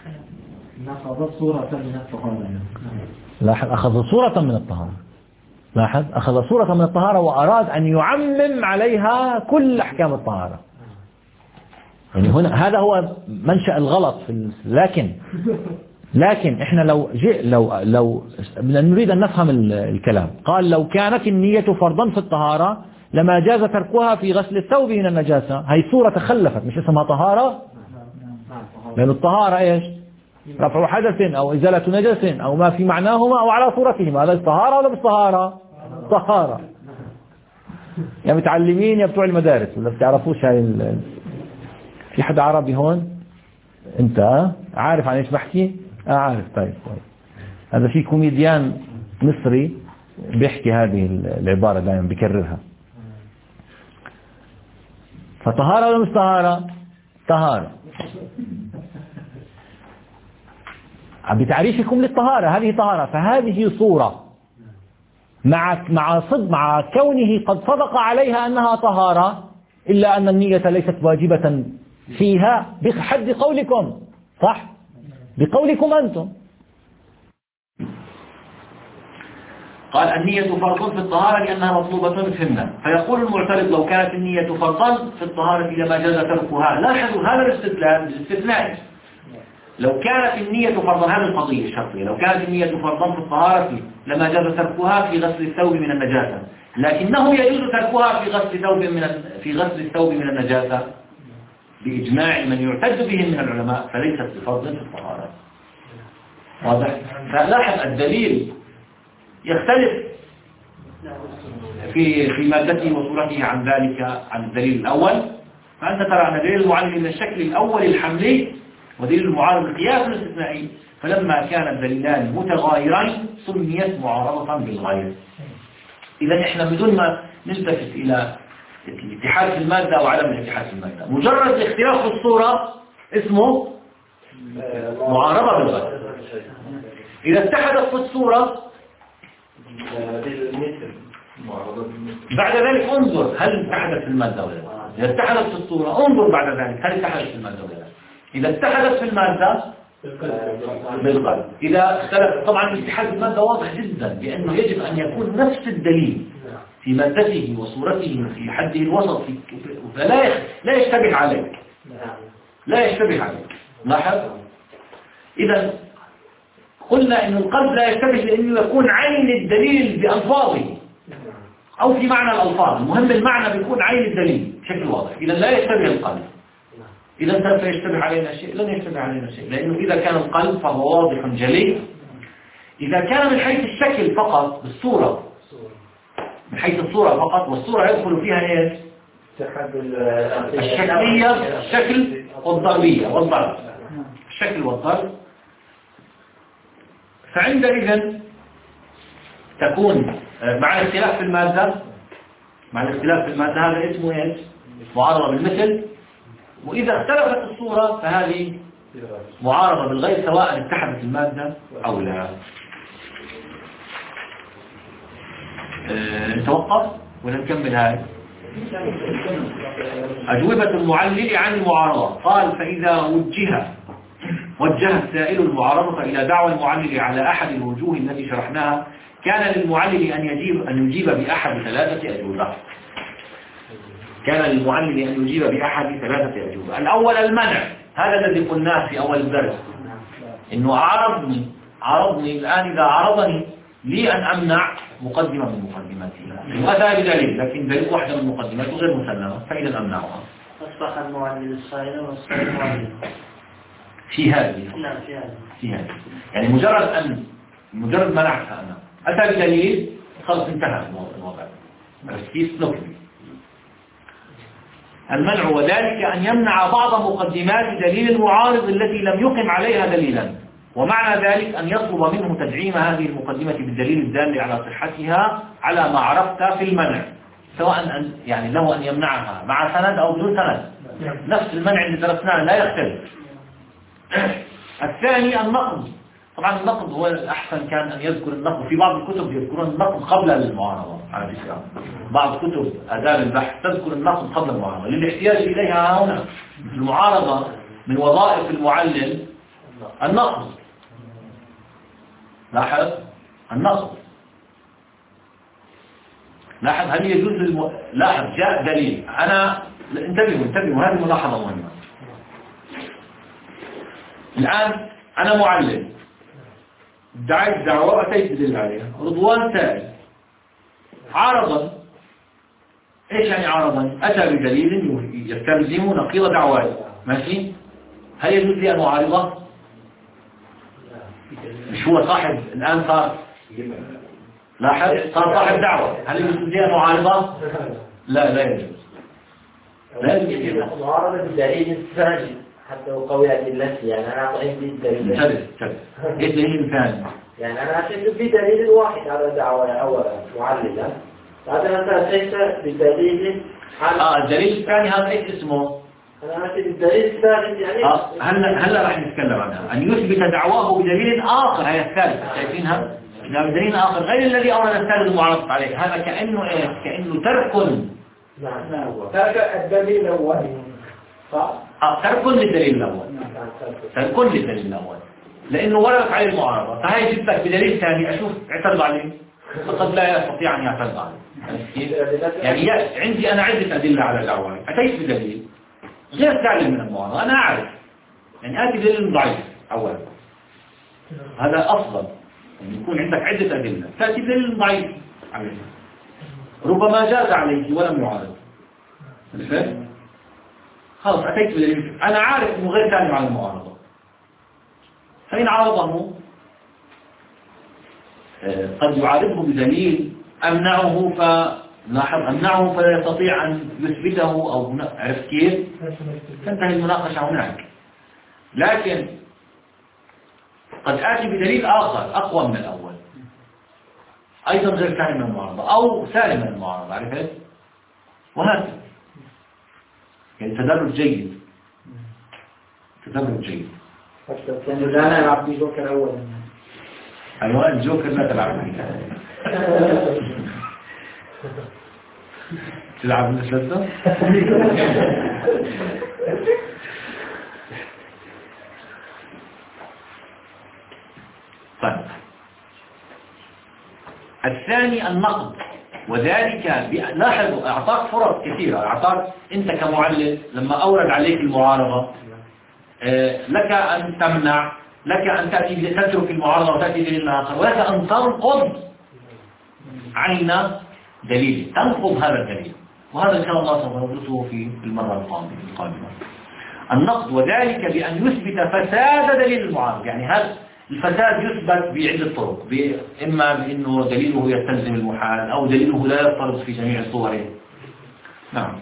نقضت صورة من الطهارة. لاحظ أخذ صورة من الطهارة، لاحظ أخذ صورة من الطهارة وأراد أن يعمم عليها كل أحكام الطهارة. يعني هنا هذا هو منشأ الغلط في لكن لكن إحنا لو جئ لو لو نريد أن نفهم الكلام، قال لو كانت النية فرضا في الطهارة لما جاز تركها في غسل الثوب من النجاسة. هي صورة تخلفت، مش اسمها طهارة، لأن الطهارة إيش؟ رفع حدث أو إزالة نجس أو ما في معناهما أو على صورتهما. هذا الطهارة ولا بالطهارة؟ طهارة. يا متعلمين يا بتوع المدارس ولا بتعرفوش هاي ال... في حد عربي هون؟ أنت عارف عن إيش بحكي؟ آه عارف. طيب طيب. هذا في كوميديان مصري بيحكي هذه العبارة دائما بيكررها. فطهارة ولا مش طهارة؟ طهارة. بتعريفكم للطهارة هذه طهارة، فهذه صورة مع مع صد مع كونه قد صدق عليها أنها طهارة، إلا أن النية ليست واجبة فيها بحد قولكم، صح؟ بقولكم أنتم. قال النية فرض في الطهارة لأنها مطلوبة في النية. فيقول المعترض لو كانت النية فرضا في الطهارة لما جاز تركها. لاحظوا هذا الاستدلال بالاستثناء. لو كانت النية فرضا، هذه القضية الشرطية، لو كانت النية فرضا في الطهارة لما جاز تركها في غسل الثوب من النجاسة، لكنه يجوز تركها في غسل ثوب من في غسل الثوب من النجاسة بإجماع من يعتد به من العلماء، فليست بفرض في الطهارة. واضح؟ فلاحظ الدليل يختلف في في مادته وصورته عن ذلك عن الدليل الأول. فأنت ترى أن دليل المعلل من الشكل الأول الحملي ودليل المعارض القياس الاستثنائي، فلما كان الدليلان متغايرين سميت معارضة بالغير. إذا إحنا بدون ما نلتفت إلى الاتحاد في المادة أو عدم الاتحاد في المادة، مجرد الاختلاف في الصورة اسمه معارضة بالغير. إذا اتحدت في الصورة بعد ذلك انظر هل اتحدت في المادة ولا لا. إذا اتحدت في الصورة انظر بعد ذلك هل اتحدت في المادة ولا لا. إذا اتحدت في المادة بالقلب. إذا اختلف، طبعا الاتحاد في المادة واضح جدا بأنه يجب أن يكون نفس الدليل في مادته وصورته في حده الوسط، فلا لا يشتبه عليك، لا يشتبه عليك. لاحظ. إذا قلنا إن القلب لا يشتبه لأنه يكون عين الدليل بألفاظه أو في معنى الألفاظ، المهم المعنى بيكون عين الدليل بشكل واضح. إذا لا يشتبه القلب. إذا سوف يشتبه علينا شيء؟ لن يشتبه علينا شيء، لأنه إذا كان القلب فهو واضح جلي. إذا كان من حيث الشكل فقط بالصورة، من حيث الصورة فقط، والصورة يدخل فيها إيش؟ الشكلية، الشكل والضربية والضرب، الشكل والضرب. فعندئذ تكون مع الاختلاف في المادة، مع الاختلاف في المادة هذا اسمه إيش؟ معارضة بالمثل. وإذا اختلفت الصورة فهذه معارضة بالغير سواء اتحدت المادة أو لا. أه نتوقف ولا نكمل هاي؟ أجوبة المعلل عن المعارضة. قال فإذا وجه وجه السائل المعارضة إلى دعوى المعلل على أحد الوجوه التي شرحناها، كان للمعلل أن يجيب أن يجيب بأحد ثلاثة أجوبة. كان للمعلل أن يجيب بأحد ثلاثة أجوبة. الأول المنع، هذا الذي قلناه في أول الدرس، إنه عارضني عارضني الآن إذا عارضني لي أن أمنع مقدمة من مقدماته، وأتى بدليل، لكن دليل واحدة من مقدماته غير مسلمة، فإذا أمنعها. أصبح المعلل الصائل والصائل المعلل في هذه نعم في هذه في هذه يعني مجرد أن مجرد منعتها أنا أتى بدليل خلص انتهى الوضع. بس كيف نكمل المنع، وذلك أن يمنع بعض مقدمات دليل المعارض التي لم يقم عليها دليلا، ومعنى ذلك أن يطلب منه تدعيم هذه المقدمة بالدليل الدال على صحتها على ما عرفت في المنع، سواء أن يعني له أن يمنعها مع سند أو بدون سند، نفس المنع اللي درسناه لا يختلف. الثاني النقض. طبعا النقض هو الأحسن كان أن يذكر النقض، في بعض الكتب يذكرون النقض قبل المعارضة على فكرة، بعض كتب آداب البحث تذكر النقض قبل المعارضة للاحتياج إليها هنا. المعارضة من وظائف المعلل النقض، لاحظ النصب. لاحظ هل يجوز للم... لاحظ جاء دليل. أنا انتبهوا انتبهوا هذه ملاحظة مهمة. الآن أنا معلل دعيت دعوة وأتيت بدليل عليها. رضوان سائل عارضا. إيش يعني عارضا؟ أتى بدليل يستلزم نقيض دعواي. ماشي؟ هل يجوز لي أن أعارضه؟ مش هو صاحب الآن صار لاحظ صار صاحب دعوة. هل يجوز لي أن أعارضه؟ لا لا يجوز. لا يجوز. معارضة الدليل الثاني حتى وقوي أدلتي. يعني أنا أعطيك بالدليل. انتبه انتبه. إيه الدليل الثاني؟ يعني أنا أتيت بدليل واحد على دعوة أولا معللة. بعدين أنت أتيت بدليل على آه الدليل الثاني هذا إيش اسمه؟ أنا أتيت بالدليل الثالث يعني آه هلا هلا راح نتكلم عنها. أن يثبت دعواه بدليل آخر. هي الثالثة شايفينها؟ إذا بدليل آخر غير الذي أورد الثالث المعارضة عليه. هذا كأنه إيه؟ كأنه ترك. نعم. ترك الدليل الأول. آه ترك للدليل الأول. ترك للدليل الأول. لأنه وردت عليه المعارضة. فهي جبتك بدليل ثاني أشوف اعترض عليه. فقد لا يستطيع أن يعترض عليه. يعني عندي أنا عدة أدلة على دعواي. أتيت بدليل غير سالم من المعارضة. أنا أعرف يعني آتي بدليل ضعيف أولا. هذا أفضل يعني يكون عندك عدة أدلة تأتي بدليل ضعيف عليه ربما جاز عليك ولم يعارض. فهمت؟ خلاص أتيت بدليل أنا عارف أنه غير سالم على المعارضة. فإن عارضه قد يعارضه بدليل أمنعه فلاحظ أمنعه فلا يستطيع أن يثبته أو عرفت كيف؟ تنتهي المناقشة هناك. لكن قد آتي بدليل آخر أقوى من الأول أيضا غير سالم من المعارضة أو سالم من المعارضة. عرفت؟ وهكذا يعني تدرج جيد. تدرج جيد. كان لا نلعب بجوكر أولا. أيوة الجوكر لا تلعب فيه. تلعب مثل طيب. الثاني النقد وذلك لاحظوا أعطاك فرص كثيرة. أعطاك أنت كمعلل لما أورد عليك المعارضة لك أن تمنع لك أن تأتي تترك المعارضة وتأتي دليل آخر ولك أن تنقض عين دليل تنقض هذا الدليل. وهذا إن شاء الله سوف ندرسه في المرة القادمة. النقد وذلك بأن يثبت فساد دليل المعارض. يعني هذا الفساد يثبت بعدة طرق. إما بأنه دليله يستلزم المحال أو دليله لا يفترض في جميع صوره. نعم.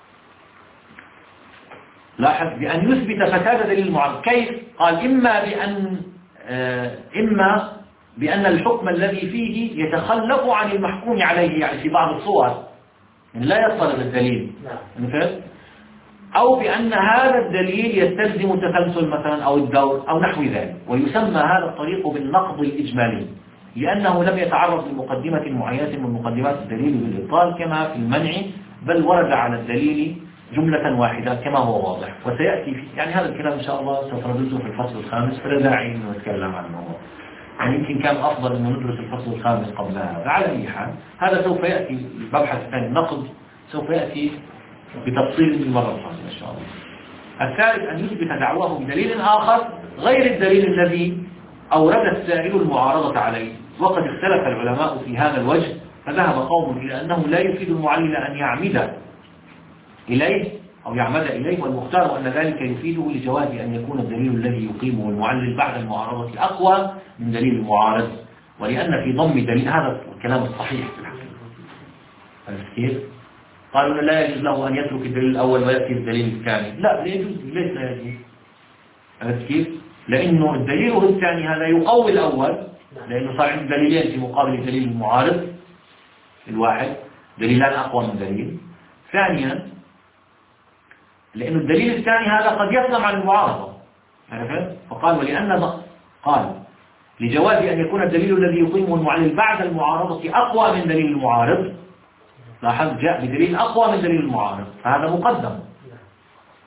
لاحظ بأن يثبت فساد دليل المعارض. كيف؟ قال إما بأن إما بأن الحكم الذي فيه يتخلف عن المحكوم عليه يعني في بعض الصور يعني لا يفترض الدليل. مثل أو بأن هذا الدليل يستلزم التسلسل مثلا أو الدور أو نحو ذلك. ويسمى هذا الطريق بالنقض الإجمالي لأنه لم يتعرض لمقدمة معينة من مقدمات الدليل بالإبطال كما في المنع بل ورد على الدليل جملة واحدة كما هو واضح. وسيأتي في يعني هذا الكلام إن شاء الله سوف ندرسه في الفصل الخامس فلا داعي أن نتكلم عنه. يعني يمكن كان أفضل أن ندرس الفصل الخامس قبل هذا. على أي حال هذا سوف يأتي المبحث الثاني النقد سوف يأتي بتفصيل المرة القادمة إن شاء الله. الثالث أن يثبت دعواه بدليل آخر غير الدليل الذي أورد السائل المعارضة عليه. وقد اختلف العلماء في هذا الوجه فذهب قوم إلى أنه لا يفيد المعلل أن يعمد إليه أو يعمد إليه والمختار أن ذلك يفيده لجواز أن يكون الدليل الذي يقيمه المعلل بعد المعارضة أقوى من دليل المعارض ولأن في ضم دليل هذا الكلام الصحيح في الحقيقة. قالوا لا يجوز له أن يترك الدليل الأول ويأتي الدليل الثاني. لا لا يجوز. ليس لا يجوز. عرفت كيف؟ لأنه الدليل الثاني هذا يقوي الأول لأنه صار عندنا دليلين في مقابل الدليل المعارض الواحد دليلان أقوى من دليل. ثانيا لأن الدليل الثاني هذا قد يسلم عن المعارضة. عرفت؟ فقال ولأن قال لجواز أن يكون الدليل الذي يقيمه المعلل بعد المعارضة أقوى من دليل المعارض. لاحظ جاء بدليل أقوى من دليل المعارض فهذا مقدم.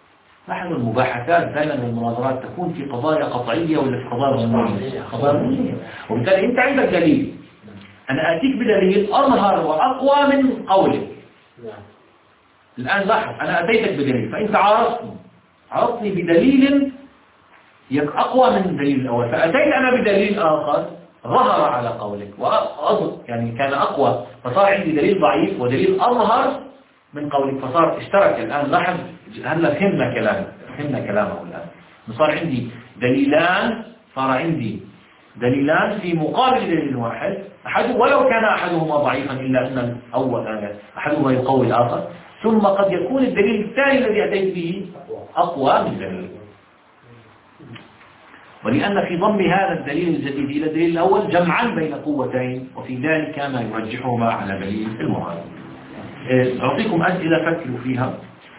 لاحظوا المباحثات دائما والمناظرات تكون في قضايا قطعية ولا في قضايا ظنية؟ قضايا ظنية. وبالتالي أنت عندك دليل، أنا آتيك بدليل أظهر وأقوى من قولك. الآن لاحظ، أنا أتيتك بدليل فأنت عارضتني عارضتني بدليل أقوى من الدليل الأول، فأتيت أنا بدليل آخر ظهر على قولك وأظهر يعني كان أقوى، فصار عندي دليل ضعيف ودليل أظهر من قولك، فصار اشترك. الآن لاحظ، هلا فهمنا كلامه فهمنا كلامه الآن، صار عندي دليلان، صار عندي دليلان في مقابل دليل واحد، أحد ولو كان أحدهما ضعيفا إلا أن الأول أحدهما يقوي الآخر، ثم قد يكون الدليل الثاني الذي أتيت به أقوى من الدليل. ولأن في ضم هذا الدليل الجديد إلى الدليل الأول جمعا بين قوتين، وفي ذلك ما يرجحهما على دليل المعارض. أعطيكم أسئلة فكروا فيها.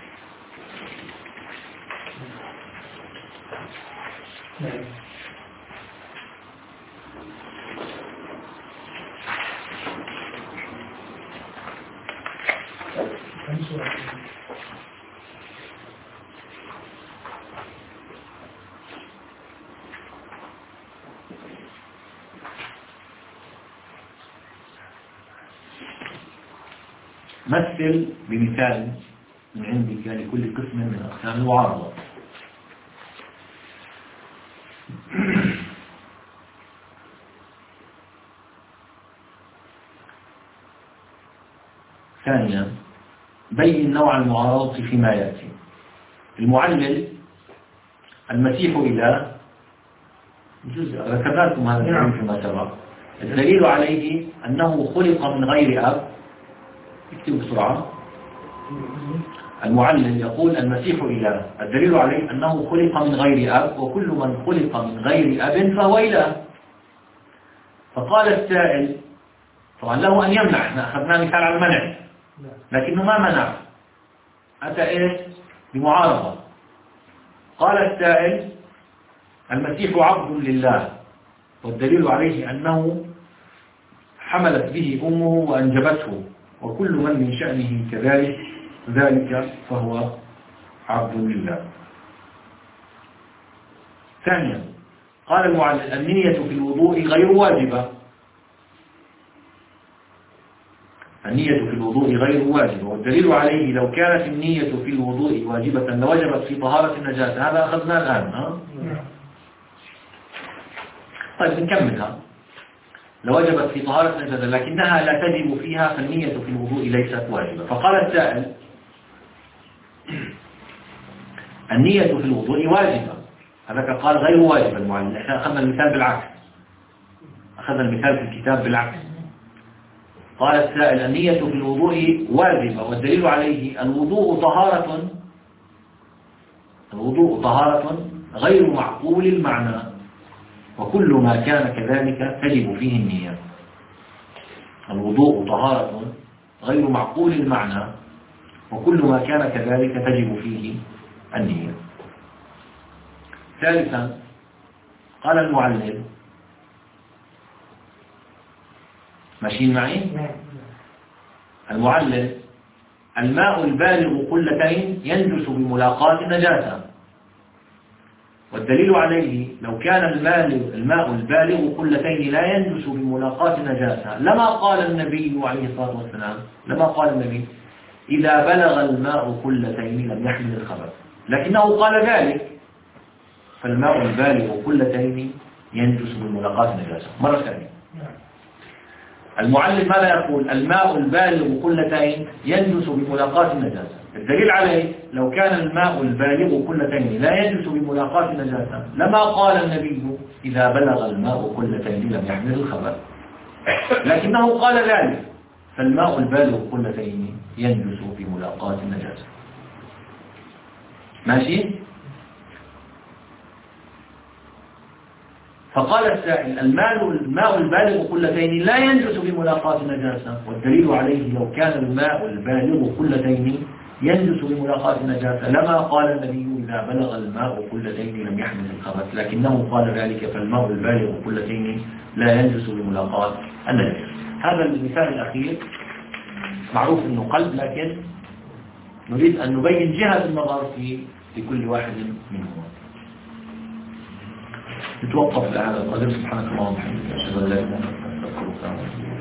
مثل بمثال من عندك لكل قسم من أقسام المعارضة. ثانيا، بين نوع المعارضة فيما يأتي. المعلل المسيح إله جزء، ذكرنا لكم هذا الكلام فيما سبق. الدليل عليه أنه خلق من غير أب. اكتب بسرعة. المعلل يقول المسيح إله، الدليل عليه أنه خلق من غير أب، وكل من خلق من غير أب فهو إله. فقال السائل، طبعا له أن يمنع، احنا أخذنا مثال على المنع لكنه ما منع، أتى إيش بمعارضة. قال السائل المسيح عبد لله، والدليل عليه أنه حملت به أمه وأنجبته، وكل من من شأنه كذلك ذلك فهو عبد لله. ثانيا، قال المعلل النية في الوضوء غير واجبة. النية في الوضوء غير واجبة، والدليل عليه لو كانت النية في الوضوء واجبة لوجبت في طهارة النجاسة. هذا أخذناه الآن. ها؟ طيب نكملها. لوجبت في طهارة النجاسة لكنها لا تجب فيها، فالنية في الوضوء ليست واجبة. فقال السائل النية في الوضوء واجبة، هذا قال غير واجبة المعلم. احنا أخذنا المثال بالعكس، أخذنا المثال في الكتاب بالعكس. قال السائل النية في الوضوء واجبة، والدليل عليه الوضوء طهارة الوضوء طهارة غير معقول المعنى، وكل ما كان كذلك تجب فيه النية. الوضوء طهارة غير معقول المعنى، وكل ما كان كذلك تجب فيه النية. ثالثا، قال المعلم ماشيين معي؟ المعلم الماء البالغ قلتين ينجس بملاقاة النجاسة، والدليل عليه لو كان الماء البالغ قلتين لا ينجس بملاقاة النجاسة لما قال النبي عليه الصلاة والسلام لما قال النبي إذا بلغ الماء قلتين لم يحمل الخبث، لكنه قال ذلك. فالماء البالغ قلتين ينجس بملاقاة النجاسة. مرة ثانية، المعلم ماذا يقول؟ الماء البالغ قلتين ينجس بملاقاة النجاسة، الدليل عليه لو كان الماء البالغ قلتين لا ينجس بملاقاة النجاسة لما قال النبي إذا بلغ الماء قلتين لم يحمل الخبث، لكنه قال ذلك. فالماء البالغ قلتين ينجس بملاقاة النجاسة. ماشي؟ فقال السائل الماء البالغ قلتين لا ينجس بملاقاة النجاسة، والدليل عليه لو كان الماء البالغ قلتين ينجس بملاقاة النجاسة لما قال النبي إذا بلغ الماء قلتين لم يحمل الخبث، لكنه قال ذلك. فالماء البالغ قلتين لا ينجس بملاقاة النجاسة. هذا المثال الأخير معروف أنه قلب، لكن نريد أن نبين جهة النظر في في كل واحد منهما. نتوقف لهذا القدر. سبحانك اللهم وبحمدك أشهد أن لا إله إلا أنت أستغفرك.